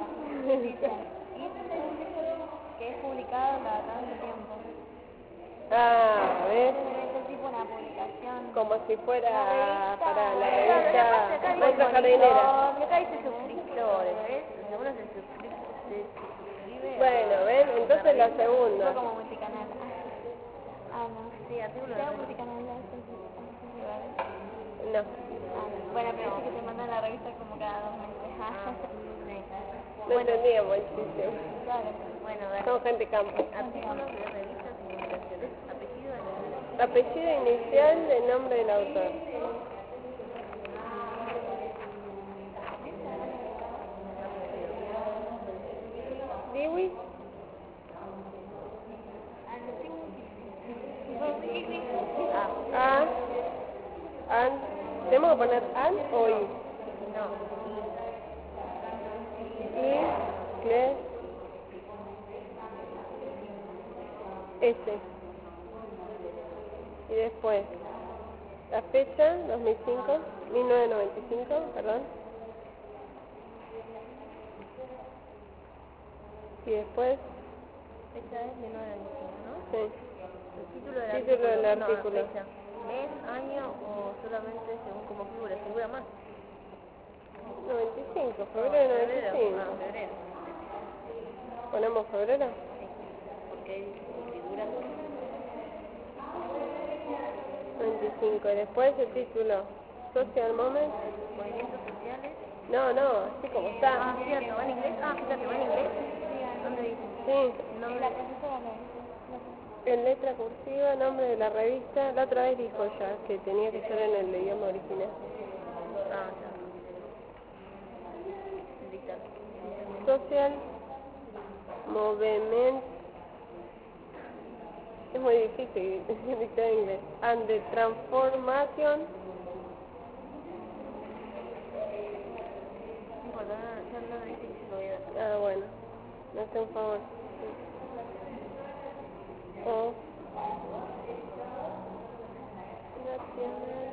que es publicado cada tanto tiempo. Ah, ¿ves? Es tipo una publicación. Como si fuera para la Claro, y aparte revista acá dice Nuestra Jardinera. monitor, acá dice suscriptores, ¿ves? Uno se suscribe. Bueno, ¿ven? Entonces la segunda. Fue como multicanal. Ah, no. Sí, artículo ¿Sea de multicanal? No. Bueno, pero dice que te mandan la revista como cada 2 meses. No entendíamos el chiste. Claro. Bueno, dale. Somos gente campo. Artículos de revistas y publicaciones. Apellido de la revista. Apellido inicial del nombre del autor. Dewey. A. An. ¿Tenemos que poner an o i? No, I. Cle. S. Y después, la fecha, 2005, 1995, perdón. Y después, fecha es 1995, ¿no? sí, El título del título del artículo. artículo. No, fecha. Mes, año o solamente según como figura. Figura más. 95, febrero de Febrero. 95. Ah, febrero. ¿Ponemos febrero? Sí. Porque hay figuras. 95. Y después el título, Social Moment. Movimientos sociales. No, así como Ah, está. cierto, ¿va en inglés? Ah, fíjate, ¿va en inglés? ¿Dónde dice? Sí, Nombre. La profesora lo en letra cursiva, nombre de la revista. La otra vez dijo ya que tenía que estar en el idioma original. Ah, ya. Dictar. Social Movement. Es muy difícil dictar en inglés. And the Transformation. No importa, ya no dice que se lo voy a dar. Ah, bueno. Me hace un favor. O. Nacional.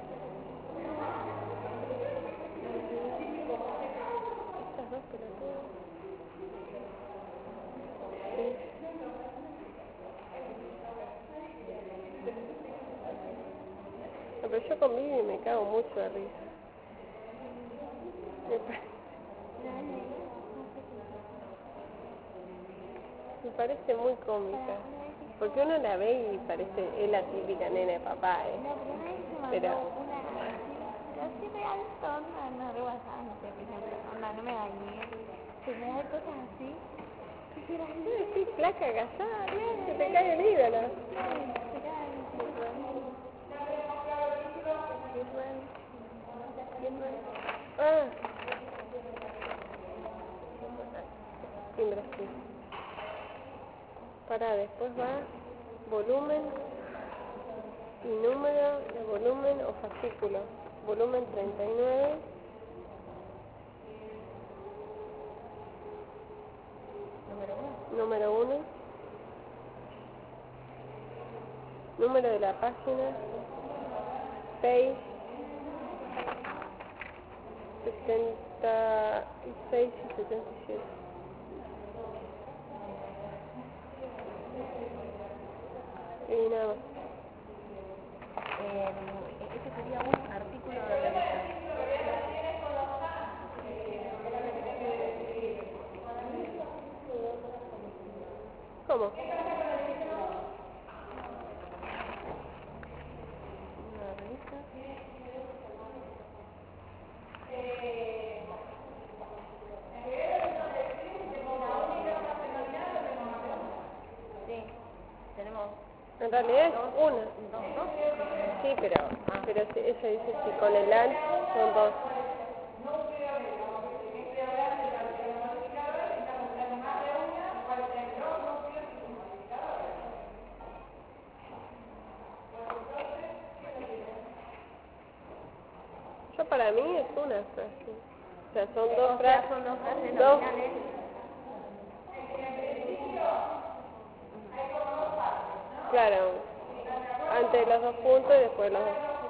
Estas dos pelotudas. Sí. No, pero yo convivo y me cago mucho de risa. Me parece muy cómica. Porque uno la ve y parece, es la típica nena de papá, No, pero una vez se mandó Pero, una así real tonta, no rebasada, no sé, por ejemplo, onda, no me dañé. Se me da cosas así. Quisiera sí, flaca, casada, se te cae el ídolo. Ah. En Brasil. Para, después va volumen y número de volumen o fascículo. Volumen 39. número de la página, page 76 y 77. Y nada más. Este sería un artículo de revista. ¿Cómo? Una revista. Sí, tenemos En realidad es una. dos. Sí, pero sí, ella dice si con el AND son dos. Yo para mí es una frase. O sea, son dos frases. Son dos frases Dos. nominales. Claro. Antes de los dos puntos y después de los dos.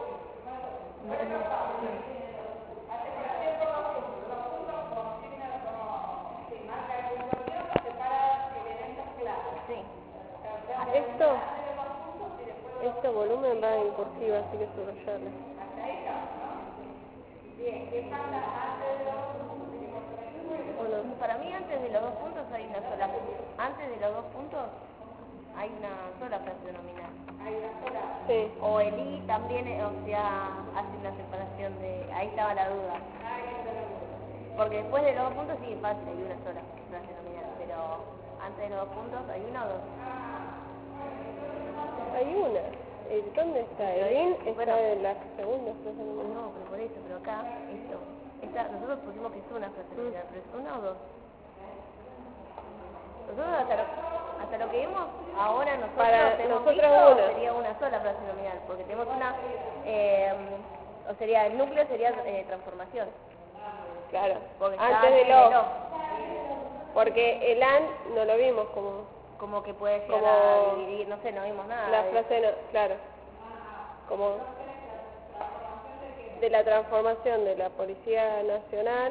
Sí. Esto volumen va en cursiva, así que subrayarlo. ¿O no? Para mí antes de los dos puntos hay una sola. Antes de los dos puntos hay una sola frase nominal. Sí. O el I también, o sea, hace una separación de... Ahí estaba la duda. Porque después de los dos puntos sí es fácil, hay una sola frase nominal. Pero antes de los dos puntos hay una o dos. Hay una. ¿Dónde está? El IN está Bueno. en la segunda frase nominal. No, pero por eso, pero acá, nosotros pusimos que es una frase nominal, pero es una o dos. Nosotros hasta lo que vimos, ahora nosotros Para hemos nosotros visto, una. sería una sola frase nominal, porque tenemos una, o sería, el núcleo sería transformación. Claro. Porque está Antes de lo. lo. Porque el AND no lo vimos Como que puede llegar Como a dividir, no sé, no vimos nada. la frase, no, claro. Como de la transformación de la Policía Nacional.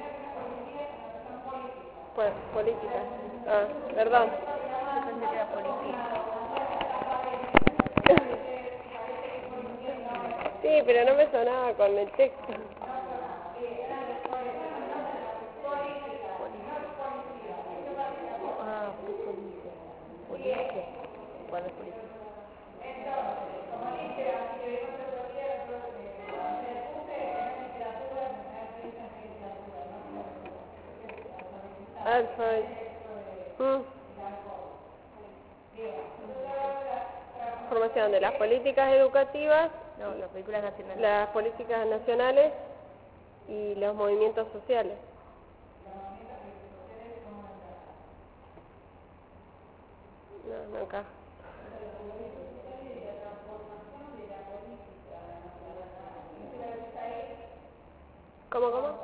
Bueno, política. Ah, perdón. Yo pensé que era policía. Sí, pero no me sonaba con el texto. Ah, ¿qué policía? ¿Policía? ¿Cuándo es policía? Alfa. Formación de las políticas educativas, No, las películas nacionales. las políticas nacionales y los movimientos sociales. No encaja. ¿Cómo?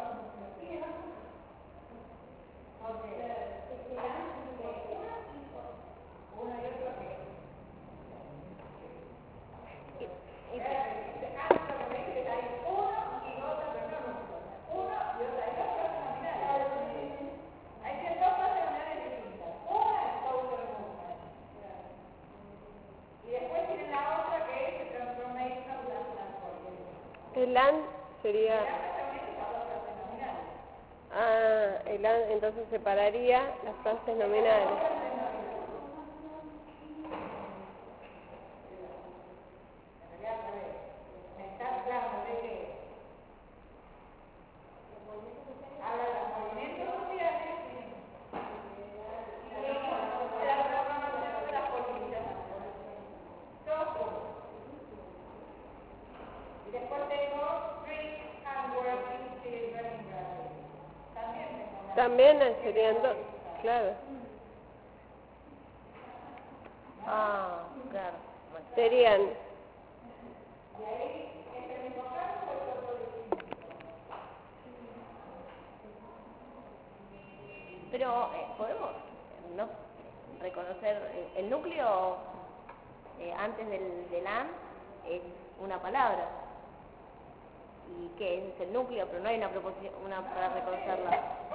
El AND sería... el AND entonces separaría las frases nominales. También serían dos, claro. Ah, claro. Bueno. Serían... Pero podemos no reconocer el núcleo antes del an es una palabra. ¿Y qué? Es el núcleo, pero no hay una proposición para reconocerla.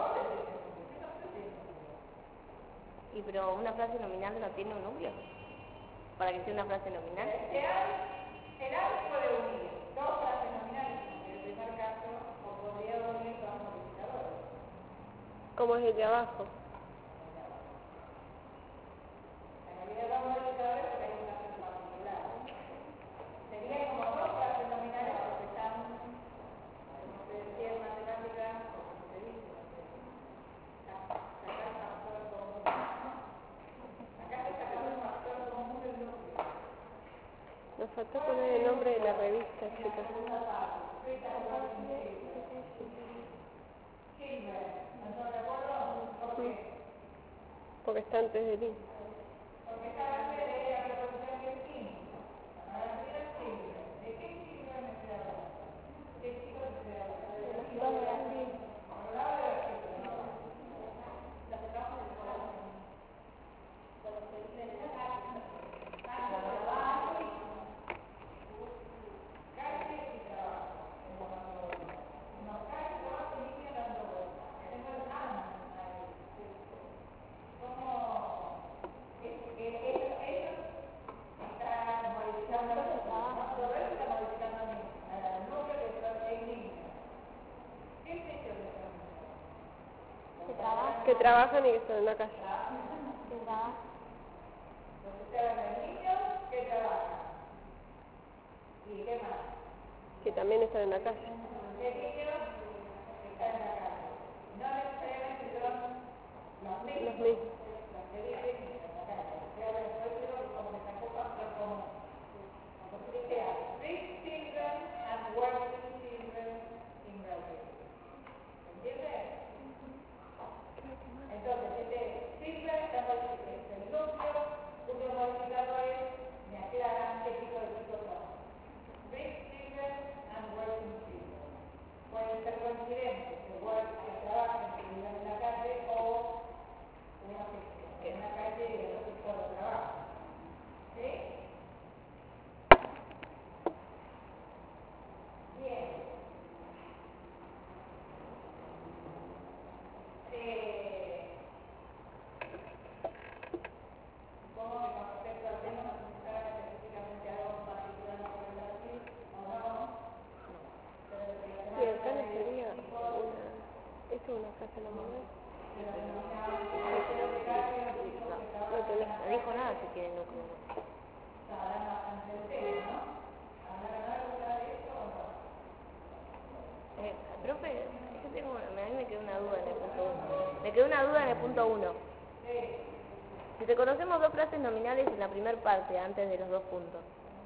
Y pero una frase nominal no tiene un núcleo. Para que sea una frase nominal. El an puede unir dos frases nominales, en el primer caso, o podría unir dos modificadores. Como es el de abajo. En realidad dos modificadores porque hay un caso en particular. Sería como dos frases nominales porque están, como se decía en matemáticas, como se dice, sacar el factor común. Acá se saca el factor común del núcleo. Nos faltó poner el nombre de la revista, chicas. Porque está antes del I. Porque está antes de la proposición que es química. Ahora mira el simple. ¿De qué signo me queda ahora? ¿Qué signo me queda ahora? De los dos de la signo. Hablaba de los signos, ¿no? Los que trabajan en el trabajo. Con los que dicen en la casa. Casa, trabajo. Calle y trabajo. No, calle, trabajo y línea dando vueltas. Tengo el an ahí. ¿Cómo? Ellos están modificando todo eso está modificando el núcleo que son en línea. ¿Qué es esto que son? Que trabajan y que están en la calle. Que trabaja. Los que están en niños que trabajan. ¿Y qué más? Que también están en la calle. ¿Qué niños están en la calle? No necesariamente son los mismos. Los mismos. Los que viven en la calle. Pero después digo que como que sacó factor común. Como si sea rich children and working children in Brazil. ¿Entiendes? Entonces, este children está modificando el núcleo, cuyos modificadores me aclaran qué tipo de chicos son. Rich children and working children. Pueden ser coincidentes, que trabajen, que vivan en la calle o en una calle y otro tipo de trabajo. ¿Sí? Bien. Supongo que con respecto al tema no se sabe específicamente algo particular sobre el Brasil, ¿o no? Y acá no sería una... ¿Esto es una frase nominal? No tenés. No dijo nada si tiene núcleo. Sabrán bastante el tema, ¿no? ¿Hablaron algo ya de esto o no? Profe, yo tengo, a mí me quedó una duda en el punto 1. Me quedó una duda en el punto 1. Sí. Si reconocemos dos frases nominales en la primera parte, antes de los dos puntos,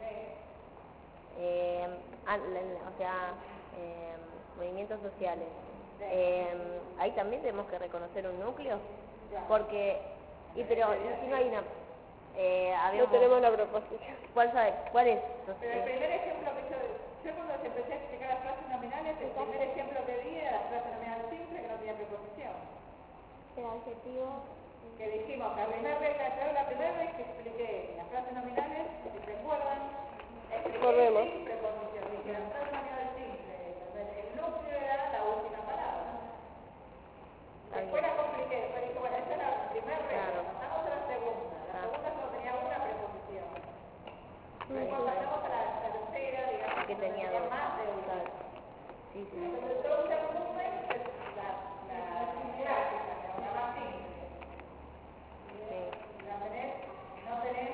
movimientos sociales, ahí también tenemos que reconocer un núcleo, porque, pero si no hay una, No tenemos la proposición. ¿cuál es? Pero el primer ejemplo que yo cuando empecé a explicar las frases nominales, el primer ejemplo que di era la frase nominal simple que no tenía preposición. El adjetivo. Que dijimos, la primera vez que expliqué las frases nominales, si recuerdan, expliqué Volvemos. sin preposición. Dije, la frase nominal simple, el núcleo era la última palabra. Después la compliqué, después dije, bueno, esta es la primera regla, pasamos a la segunda. La segunda solo tenía una preposición. Después pasamos a la tercera, digamos, que tenía dos. más de una. Sí. Entonces, todo un volumen es la clásica, la más simple. La tenés, no tenés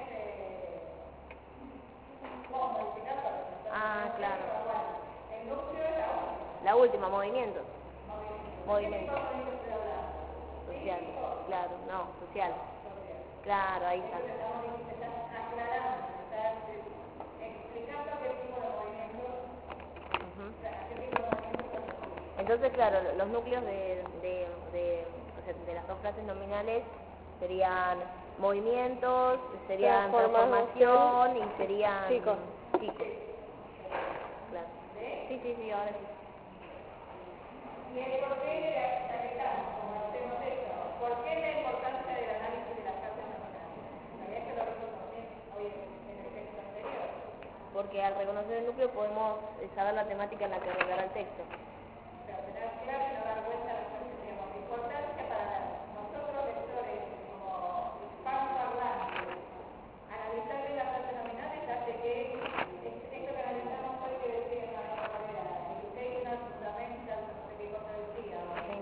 cómo modificarlo. Claro. El núcleo es la última. La última, movimiento. Movimiento. ¿Qué tipo de movimiento estoy hablando? Social, claro, no, social. Claro, ahí está. Estás aclarando, estás explicando qué tipo de movimiento, qué tipo de movimiento. Entonces, claro, los núcleos de las dos frases nominales serían movimientos, serían transformación y serían chicos. Claro. Sí, ahora sí. ¿Y el por qué de la como hacemos esto? ¿Por qué la importancia del análisis de las frases nominales? Sabía que lo recuerdo bien hoy en el porque al reconocer el núcleo podemos saber la temática en la que arreglará el texto. O sea, tener claro y no dar vuelta a las cosas, digamos, importancia para nosotros lectores como hispanoparlantes, analizar bien las frases nominales hace que esto que analizamos hoy que decía María Valera, educational, fundamental, no sé qué cosa decía,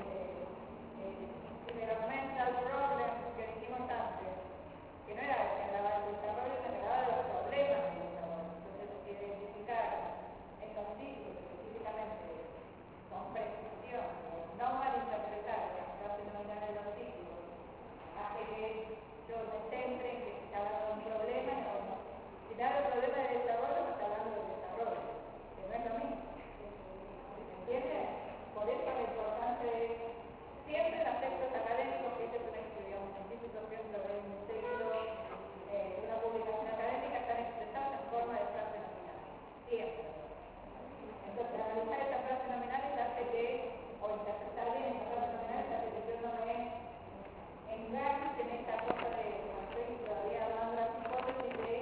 developmental problem que dijimos antes, que no era que hablaba del desarrollo, sino que hablaba de los problemas del desarrollo. Entonces, identificar estos títulos específicamente con precisión, no malinterpretar las frases nominales de los títulos, hace que yo me centre en que se está hablando de un problema o no. Si está hablando del problema del desarrollo, no está hablando del desarrollo, que no es lo mismo. ¿Se entiende? Por eso lo importante es siempre en los textos académicos, que este es un estudio científico, siempre de un texto, una publicación académica, están expresadas en forma de frases nominales. Siempre. Entonces, analizar esas frases nominales hace que, o interpretar bien esas frases nominales, hace que yo no me enganche en esta cosa de, como estoy todavía hablando de las hipótesis, de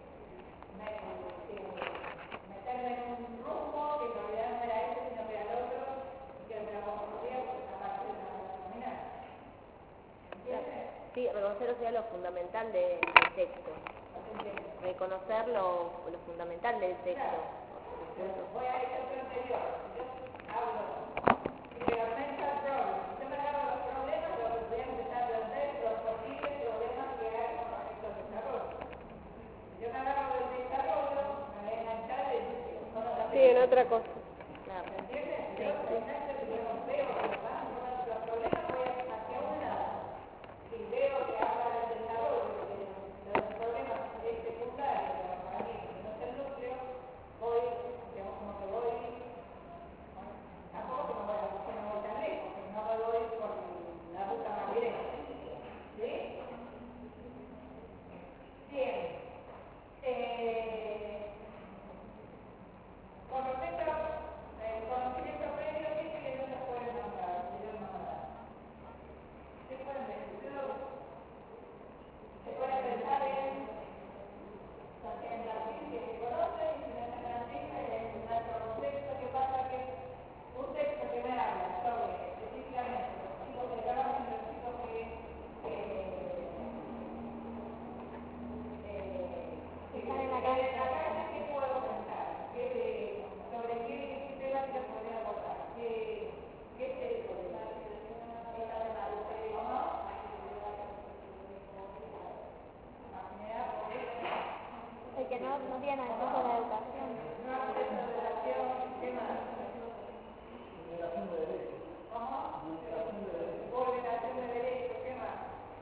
meterme en un rumbo que en realidad no era ese, sino que era el otro, y que me la confundía porque esa parte de una frase nominal. ¿Entiendes? Sí, reconocer, o sea, lo fundamental del texto. Reconocer lo fundamental del texto. Voy a ejemplo anterior. Yo hablo developmental problems. Yo me agarro los problemas, pero voy a empezar a entender los posibles problemas que hay con respecto al desarrollo. Yo me agarro del desarrollo, me voy a enganchar en Sí, en otra cosa. Claro. ¿me entiendes? Yo veo que van los problemas, voy hacia un lado. Si veo que habla del desarrollo, de los problemas secundarios, para mí, que no es el núcleo, voy, digamos, como que voy, bueno, tampoco que no voy tan lejos, que no me voy por la ruta más directa. ¿Sí? Bien. Con respecto al conocimiento previo, ¿qué es que no se puede nombrar? ¿Qué pueden decir? Se puede pensar en la ciencia que conoce y si no es en la ciencia es un texto que pasa que un texto que me habla sobre específicamente los chicos que trabajan y los chicos que están en la calle, ¿qué puedo pensar? ¿Sobre qué temática podría abordar? ¿Qué se puede dar? El que no tiene acceso a la educación. No acceso a la educación, ¿qué más? ¿Cómo? Vulneración de derechos, ¿qué más?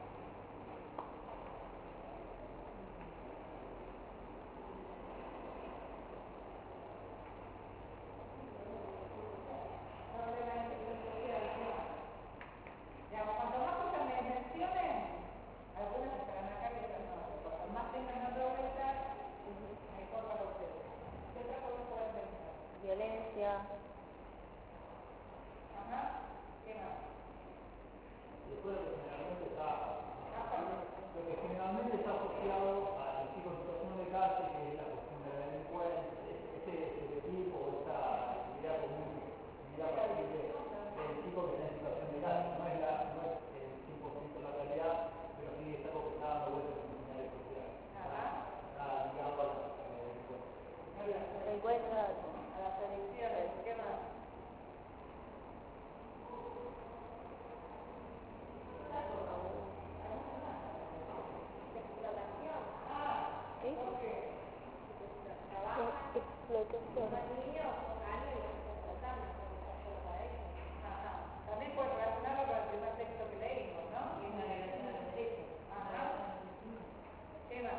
Problema de inclusión social, ¿qué más? Digamos, cuanto más cosas me mencionen, algunas estarán acá y otras no. Cuanto más tengan dando vueltas, mejor para ustedes. ¿Qué otra cosa pueden pensar? Violencia. Ajá. ¿Qué más? Después lo que generalmente está asociado al chico en situación de calle, que es la cuestión de la delincuencia, ese estereotipo, esa idea común, idea posible del chico que está en situación de calle, no es el 100% la realidad, pero sí es algo que está dando vueltas en señales sociales. Está ligado a la delincuencia. Encuentra A las elecciones, ¿qué más? También puede relacionarlo con el primer texto que leímos, ¿no? Y es la negación de los derechos. Ajá. ¿Qué más?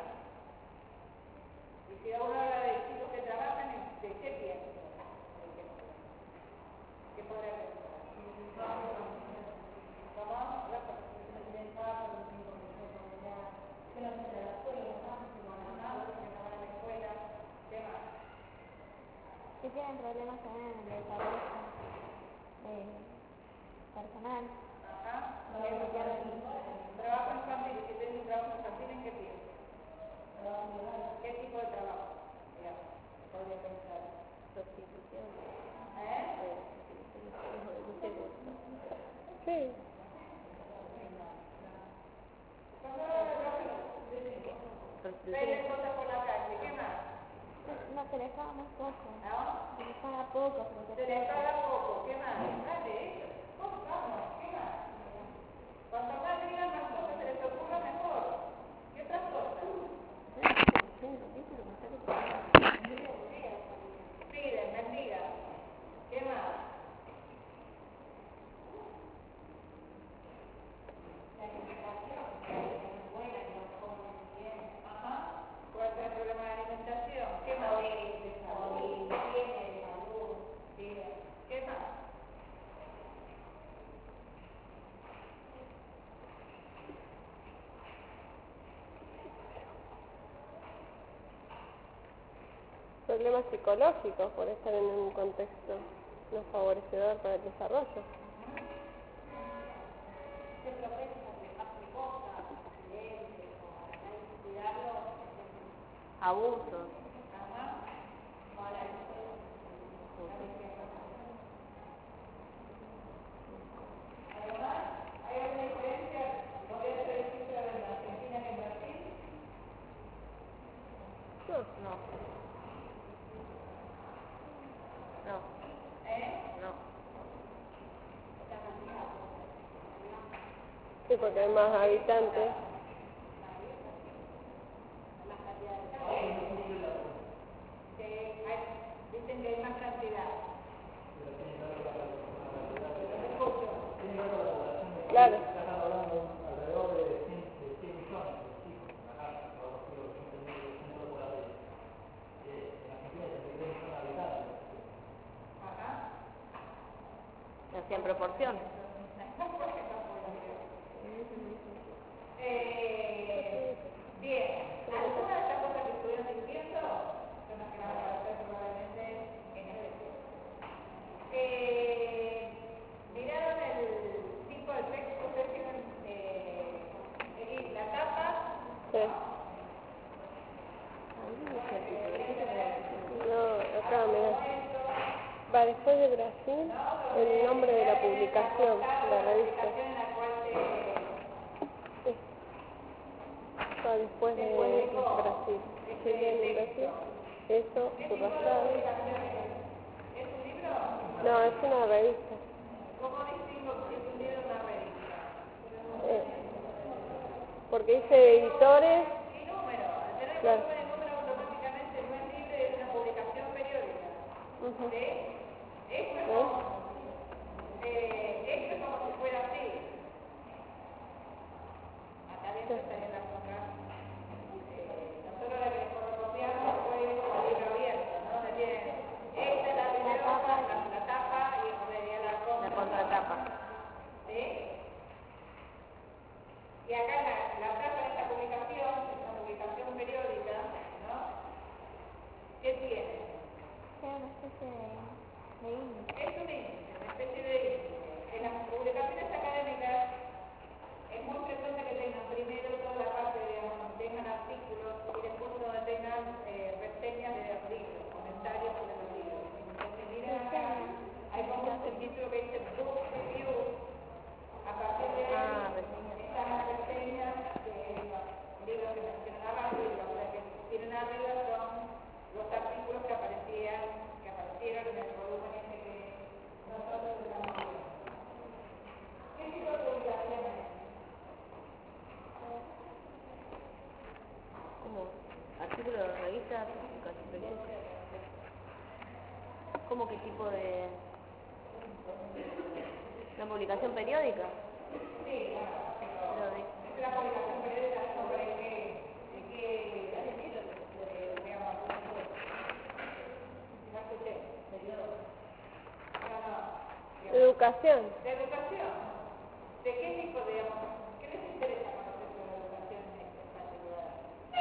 Y si uno habla de chicos que trabajan, ¿de qué piensa? ¿Qué podría pensar? ¿Cómo? La participación del trabajo, los chicos que no están en la escuela, que no van a la escuela. ¿Qué más? Que tienen problemas también en el desarrollo personal. Ajá. Trabajo infantil, si tienen un trabajo infantil, ¿en qué piensa? ¿Qué tipo de trabajo? Digamos. institución. Sí. Venden cosas por la calle, ¿qué más? No, se les paga muy poco. ¿No? Se les paga poco, Se porque les paga poco, ¿qué más? Dale, eso. Vamos, ¿qué más? Cuanto más digan más cosas se les ocurra, mejor. ¿Qué otras cosas? Piden, mendigas. ¿Qué más? La alimentación, que es buena, que no comen bien. Ajá. ¿Cuál es el problema de alimentación? ¿Qué más? De salud, higiene, de salud. Bien. ¿Qué más? Problemas psicológicos por estar en un contexto no favorecedor para el desarrollo. Se propensa a que pasen cosas, accidentes, o hay que cuidarlo. Abusos. Ajá. Ahora, ¿algo más? ¿Hay alguna diferencia? ¿Voy a hacer registro en Argentina que en Brasil? No. No. No. No. Sí, porque hay más habitantes. Dicen que hay más cantidad. Claro. Están hablando alrededor de 100 millones de chicos en la casa, algo así, o 100 por ahí. En Argentina hay 33 millones de habitantes. Ajá. Así en proporción. Bien, algunas de estas cosas que estuvieron diciendo son las que van a aparecer probablemente en este texto. ¿Miraron el tipo de texto? Ustedes tienen la tapa. Sí. No, acá, mira. Va después de Brasil, el nombre de la publicación, la revista. En la cual Sí. Va después de Brasil. Chile en Brasil. Eso, subrayado. ¿Es un libro? No, es una revista. ¿Cómo distingo si es un libro o una revista? Porque dice editores. Y número. Al tener Claro. volumen y número automáticamente no es libre, es una publicación periódica. Ujú. ¿Sí? Esto es como si fuera así. Acá adentro estarían las otras. Nosotros la que fotocopiamos fue el libro abierto, ¿no? Donde tienen esta es la primera hoja, la tapa y sería la contratapa. ¿Sí? Y acá la tapa de esta publicación, es una publicación periódica, ¿no? ¿Qué tiene? es una especie de índice. Es un índice, una especie de índice. En las publicaciones académicas es muy frecuente que tengan primero toda la parte, digamos, donde tengan artículos y después donde tengan reseñas de los libros, comentarios sobre los libros. Entonces, miren acá, hay como un título que dice Book Review. A partir de ahí están las reseñas de los libros que mencionan abajo y los que tienen arriba son los artículos que aparecieron en el volumen este que nosotros estamos viendo. ¿Qué tipo de publicaciones? ¿Cómo? ¿Artículo de revista? ¿Publicación periódica? ¿Cómo qué tipo de...? ¿Una publicación periódica? Sí, claro. Es una publicación periódica sobre qué digamos, no escuché. Educación. De educación. ¿De qué tipo, digamos? ¿Qué les interesa conocer sobre educación en particular?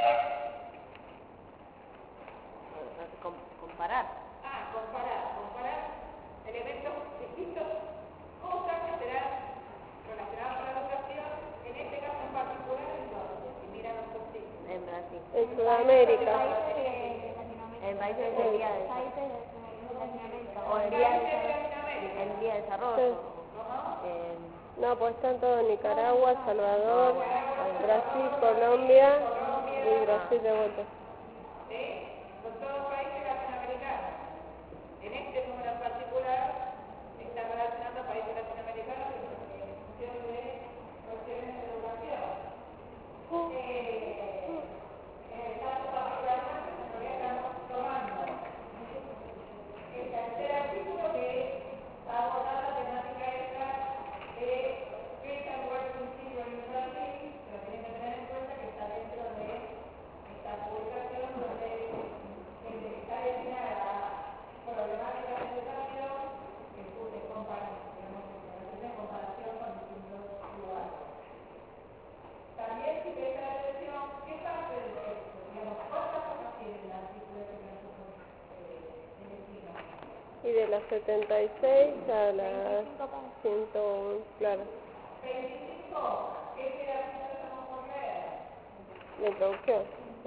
Comparar. Comparar elementos distintos, cosas que serán relacionadas con la educación, en este caso en particular, entonces, si miran los títulos. En Brasil. En Sudamérica. Países de Latinoamérica. En países de Sudamérica. Países de Latinoamérica. Latinoamérica. O en vía de desarrollo. No, pues están todos Nicaragua, Salvador, Brasil, Colombia y Brasil de vuelta. Son todos países latinoamericanos. En este número en particular está relacionando países latinoamericanos en función de cuestiones de educación. En el caso particular, nosotros estamos tomando el tercer artículo que aborda la temática esta de qué es el lugar principio en Brasil, pero tienen que tener en cuenta que está dentro de esta publicación donde está destinada a problemáticas de educación que en comparación con distintos lugares. También si presta atención, ¿qué parte del texto? Digamos, ¿cuántas cosas tiene el artículo que nosotros elegimos? Y de la 76 a la 101, claro. 25 hojas. ¿Qué pedacito estamos por leer? La introducción.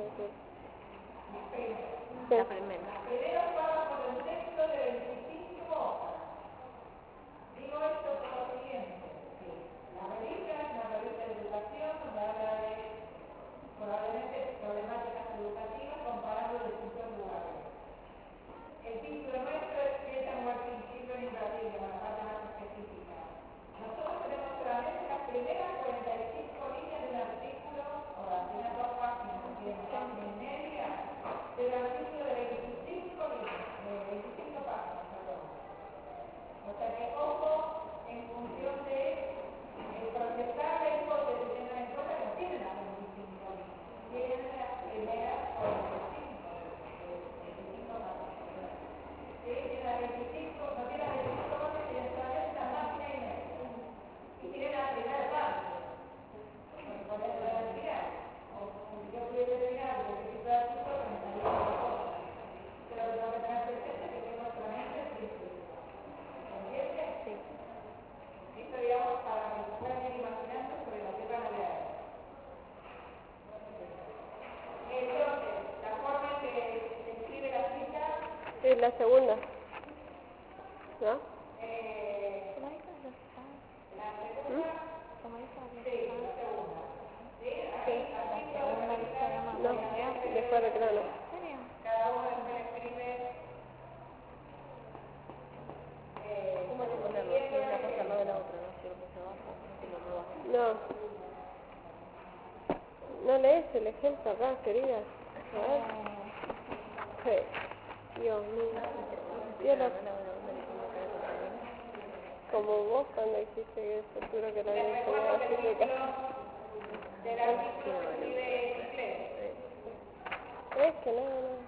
La primera. Primero párrafo del texto de 25 hojas. Digo esto por lo siguiente. La revista es una revista de educación donde habla de probablemente problemáticas educativas comparando distintos lugares. El título nuestro es ¿qué es el lugar principio en Brasil? De una parte más específica. Nosotros tenemos solamente las primeras 45 líneas de un artículo, o las primeras 2 páginas, que es página y media, del artículo de 25 líneas, de 25 páginas, perdón. O sea que ojo en función de proyectar la hipótesis, tengan en cuenta que no tienen las 25 líneas, tienen las primeras 45 páginas. Sí, tiene las 25, no tiene las 25 páginas, tiene solamente la página y media. Y tiene la primera parte. Por eso voy a tirar. O si yo pudiera tirar un poquito de artículo, me estaría una cosa. Pero tengo que tener presente que tengo solamente el título. ¿Entiendes? Sí. Esto, digamos, para que se puedan ir imaginando sobre lo que van a leer. Entonces, la forma en que se escribe la cita, Es la segunda, ¿no? la segunda, sí, la segunda. ¿Sí? No, después de plano. Cada uno después escribe ¿Cómo hay que ponerlo? Es una cosa al lado de la otra, ¿no? Si lo puse abajo, si lo muevo. No. No lees el ejemplo acá, querida. A ver. Sí. Dios mío. Yo no- Como vos cuando dijiste que seguro que lo había enseñado así de casa. del artículo se escribe en inglés. Es que no.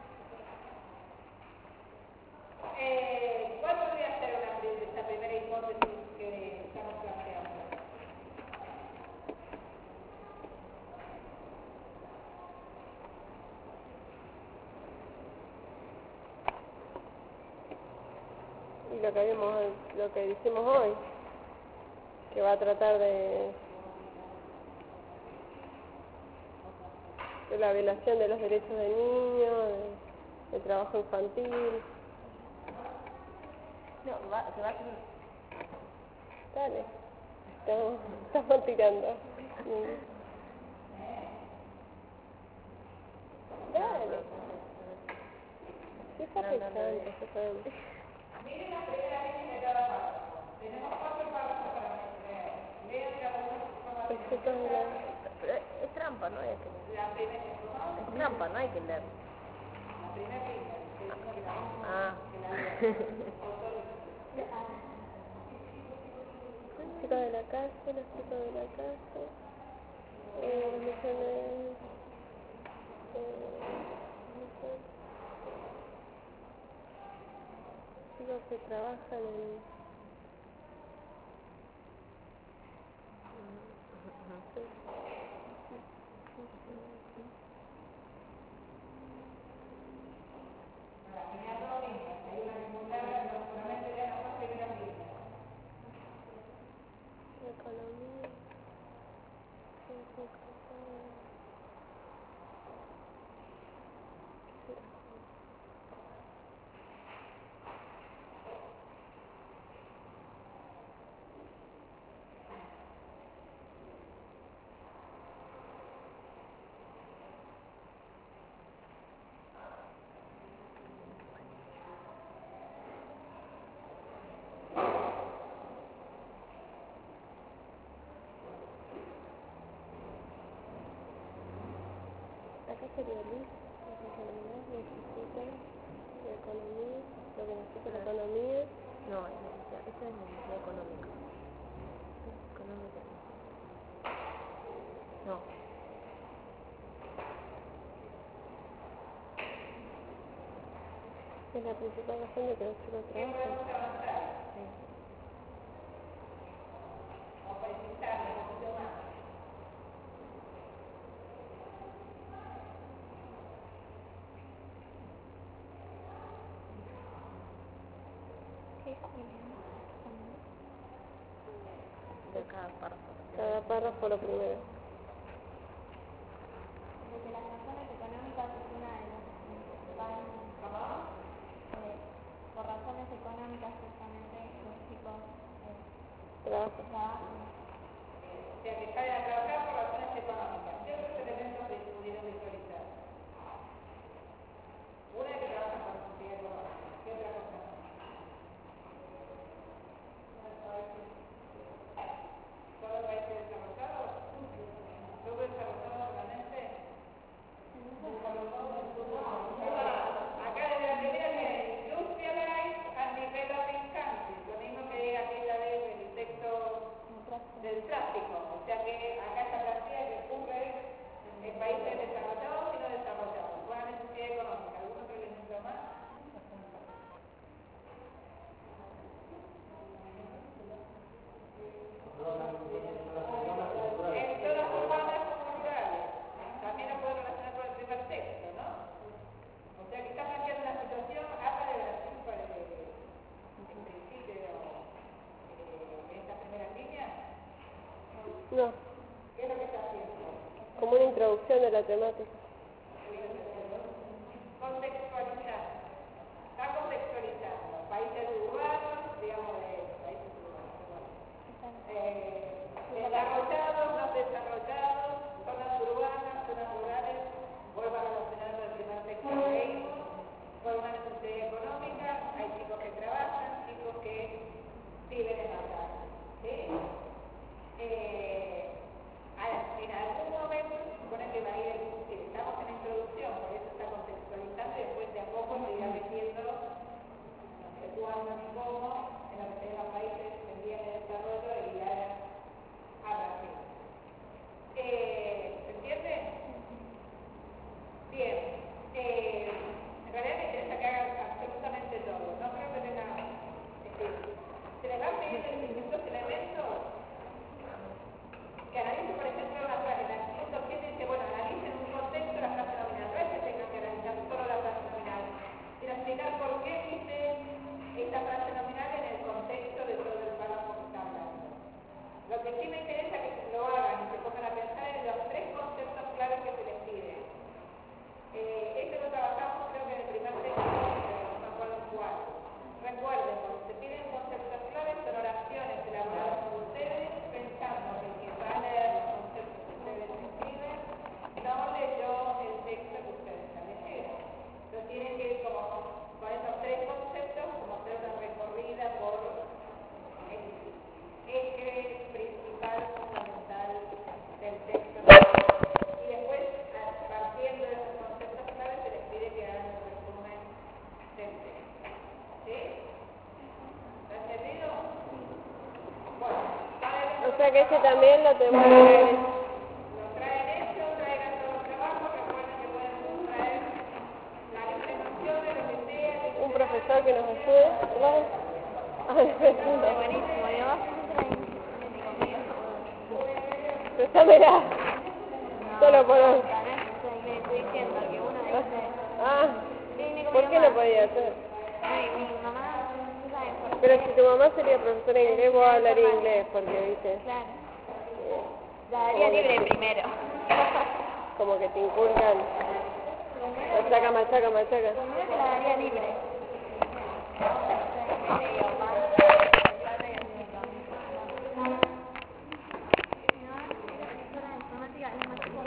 ¿Cuál podría ser esta primera hipótesis que estamos planteando? Y lo que hicimos hoy, que va a tratar de la violación de los derechos de niños, del trabajo infantil. No, se va a hacer... Dale, estamos tirando. Dale. Sí, está pensando, eso sabemos. Miren la primera línea de cada párrafo. Tenemos 4 párrafos para leer. Lean cada uno. Es trampa, ¿no? Es La primera, trampa, no hay que leer. la primera línea. Ah. Los chicos de la casa, misiones, chicos que trabajan en... Economía, sería Liz? Lo que necesita la economía, lo que necesita la economía. No, esa es necesidad económica. Económica. No. Es la principal razón de que los chicos trabajen. Sí. O precisarle un poquito más. ¿Qué escribimos? De cada párrafo. Cada párrafo lo primero. De que las razones económicas es una de las principales. Por razones económicas justamente los chicos Trabajo. trabajan. O sea, que salen a trabajar por razones económicas. ¿Qué otros elementos pudieron visualizar? Una es que trabajan por necesidad económica. ¿Qué otra cosa? ¿Solo países desarrollados? ¿Subdesarrollados realmente? Acá desde la primera tiene industrialized and developing countries, lo mismo que aquella vez el texto del tráfico, o sea que acá esta práctica que ocurre en países desarrollados y no desarrollados, con la necesidad económica. ¿Algún otro elemento más? En zonas urbanas como rurales, también lo puedo relacionar con el primer texto, ¿no? O sea que está planteando una situación, habla de la cifra en principio en estas primeras líneas. No, ¿Qué es lo que está haciendo? como una introducción de la temática. Contextualizando. Está contextualizando. Países urbanos, digamos de países urbanos. Desarrollados, no desarrollados, zonas urbanas, zonas rurales. Vuelvo a relacionar el primer texto que leímos. Por una necesidad económica, hay chicos que trabajan, chicos que viven en la casa. ¿Sí? En algún momento se supone que va a ir, estamos en la introducción, por eso está contextualizando y después de a poco se irá metiendo, no sé cuándo ni cómo, en lo que serían los países en vías de desarrollo y irá a Brasil. ¿Se entiende? Bien. En realidad me interesa que hagan absolutamente todo. No creo que tengan... se les va a pedir distintos elementos. Que analicen, por ejemplo, en el punto 7 dice, bueno, analicen un contexto la frase nominal. No es que tengan que analizar solo la frase nominal, sino explicar por qué dice esta frase nominal en el contexto de todo el párrafo que está hablando. Lo que sí me interesa es que lo hagan y se pongan a pensar en los tres conceptos claves que se les pide. Esto lo trabajamos creo que en el primer texto, pero no me acuerdo cuál. Recuerden, cuando se piden conceptos claves son oraciones elaboradas por ustedes pensando que quien va a leer los conceptos que ustedes escriben no leyó el texto que ustedes ya leyeron. Entonces tienen que ir como con esos tres conceptos como hacer una recorrida por el eje principal, fundamental del texto. Y después, partiendo de esos conceptos claves, se les pide que hagan un resumen del texto. ¿Sí? ¿Está entendido? Bueno, O sea que este también lo tenemos que traer. lo traen hecho, traigan todo el trabajo, recuerden que pueden traer la lista de nociones, lo que sea. Un profesor que nos ayude. ¿Vale? Está buenísimo. Y además Préstamela. Solo por hoy. le estoy diciendo que uno dice... Ah, Viene ¿por qué conmigo no podía hacer? Ay, mi mamá, ¿tú sabes por qué? Pero si tu mamá sería profesora de inglés, vos hablarías inglés, porque viste, Claro. La daría libre primero. como que te inculcan. Machaca, machaca, machaca. Primero que la daría libre.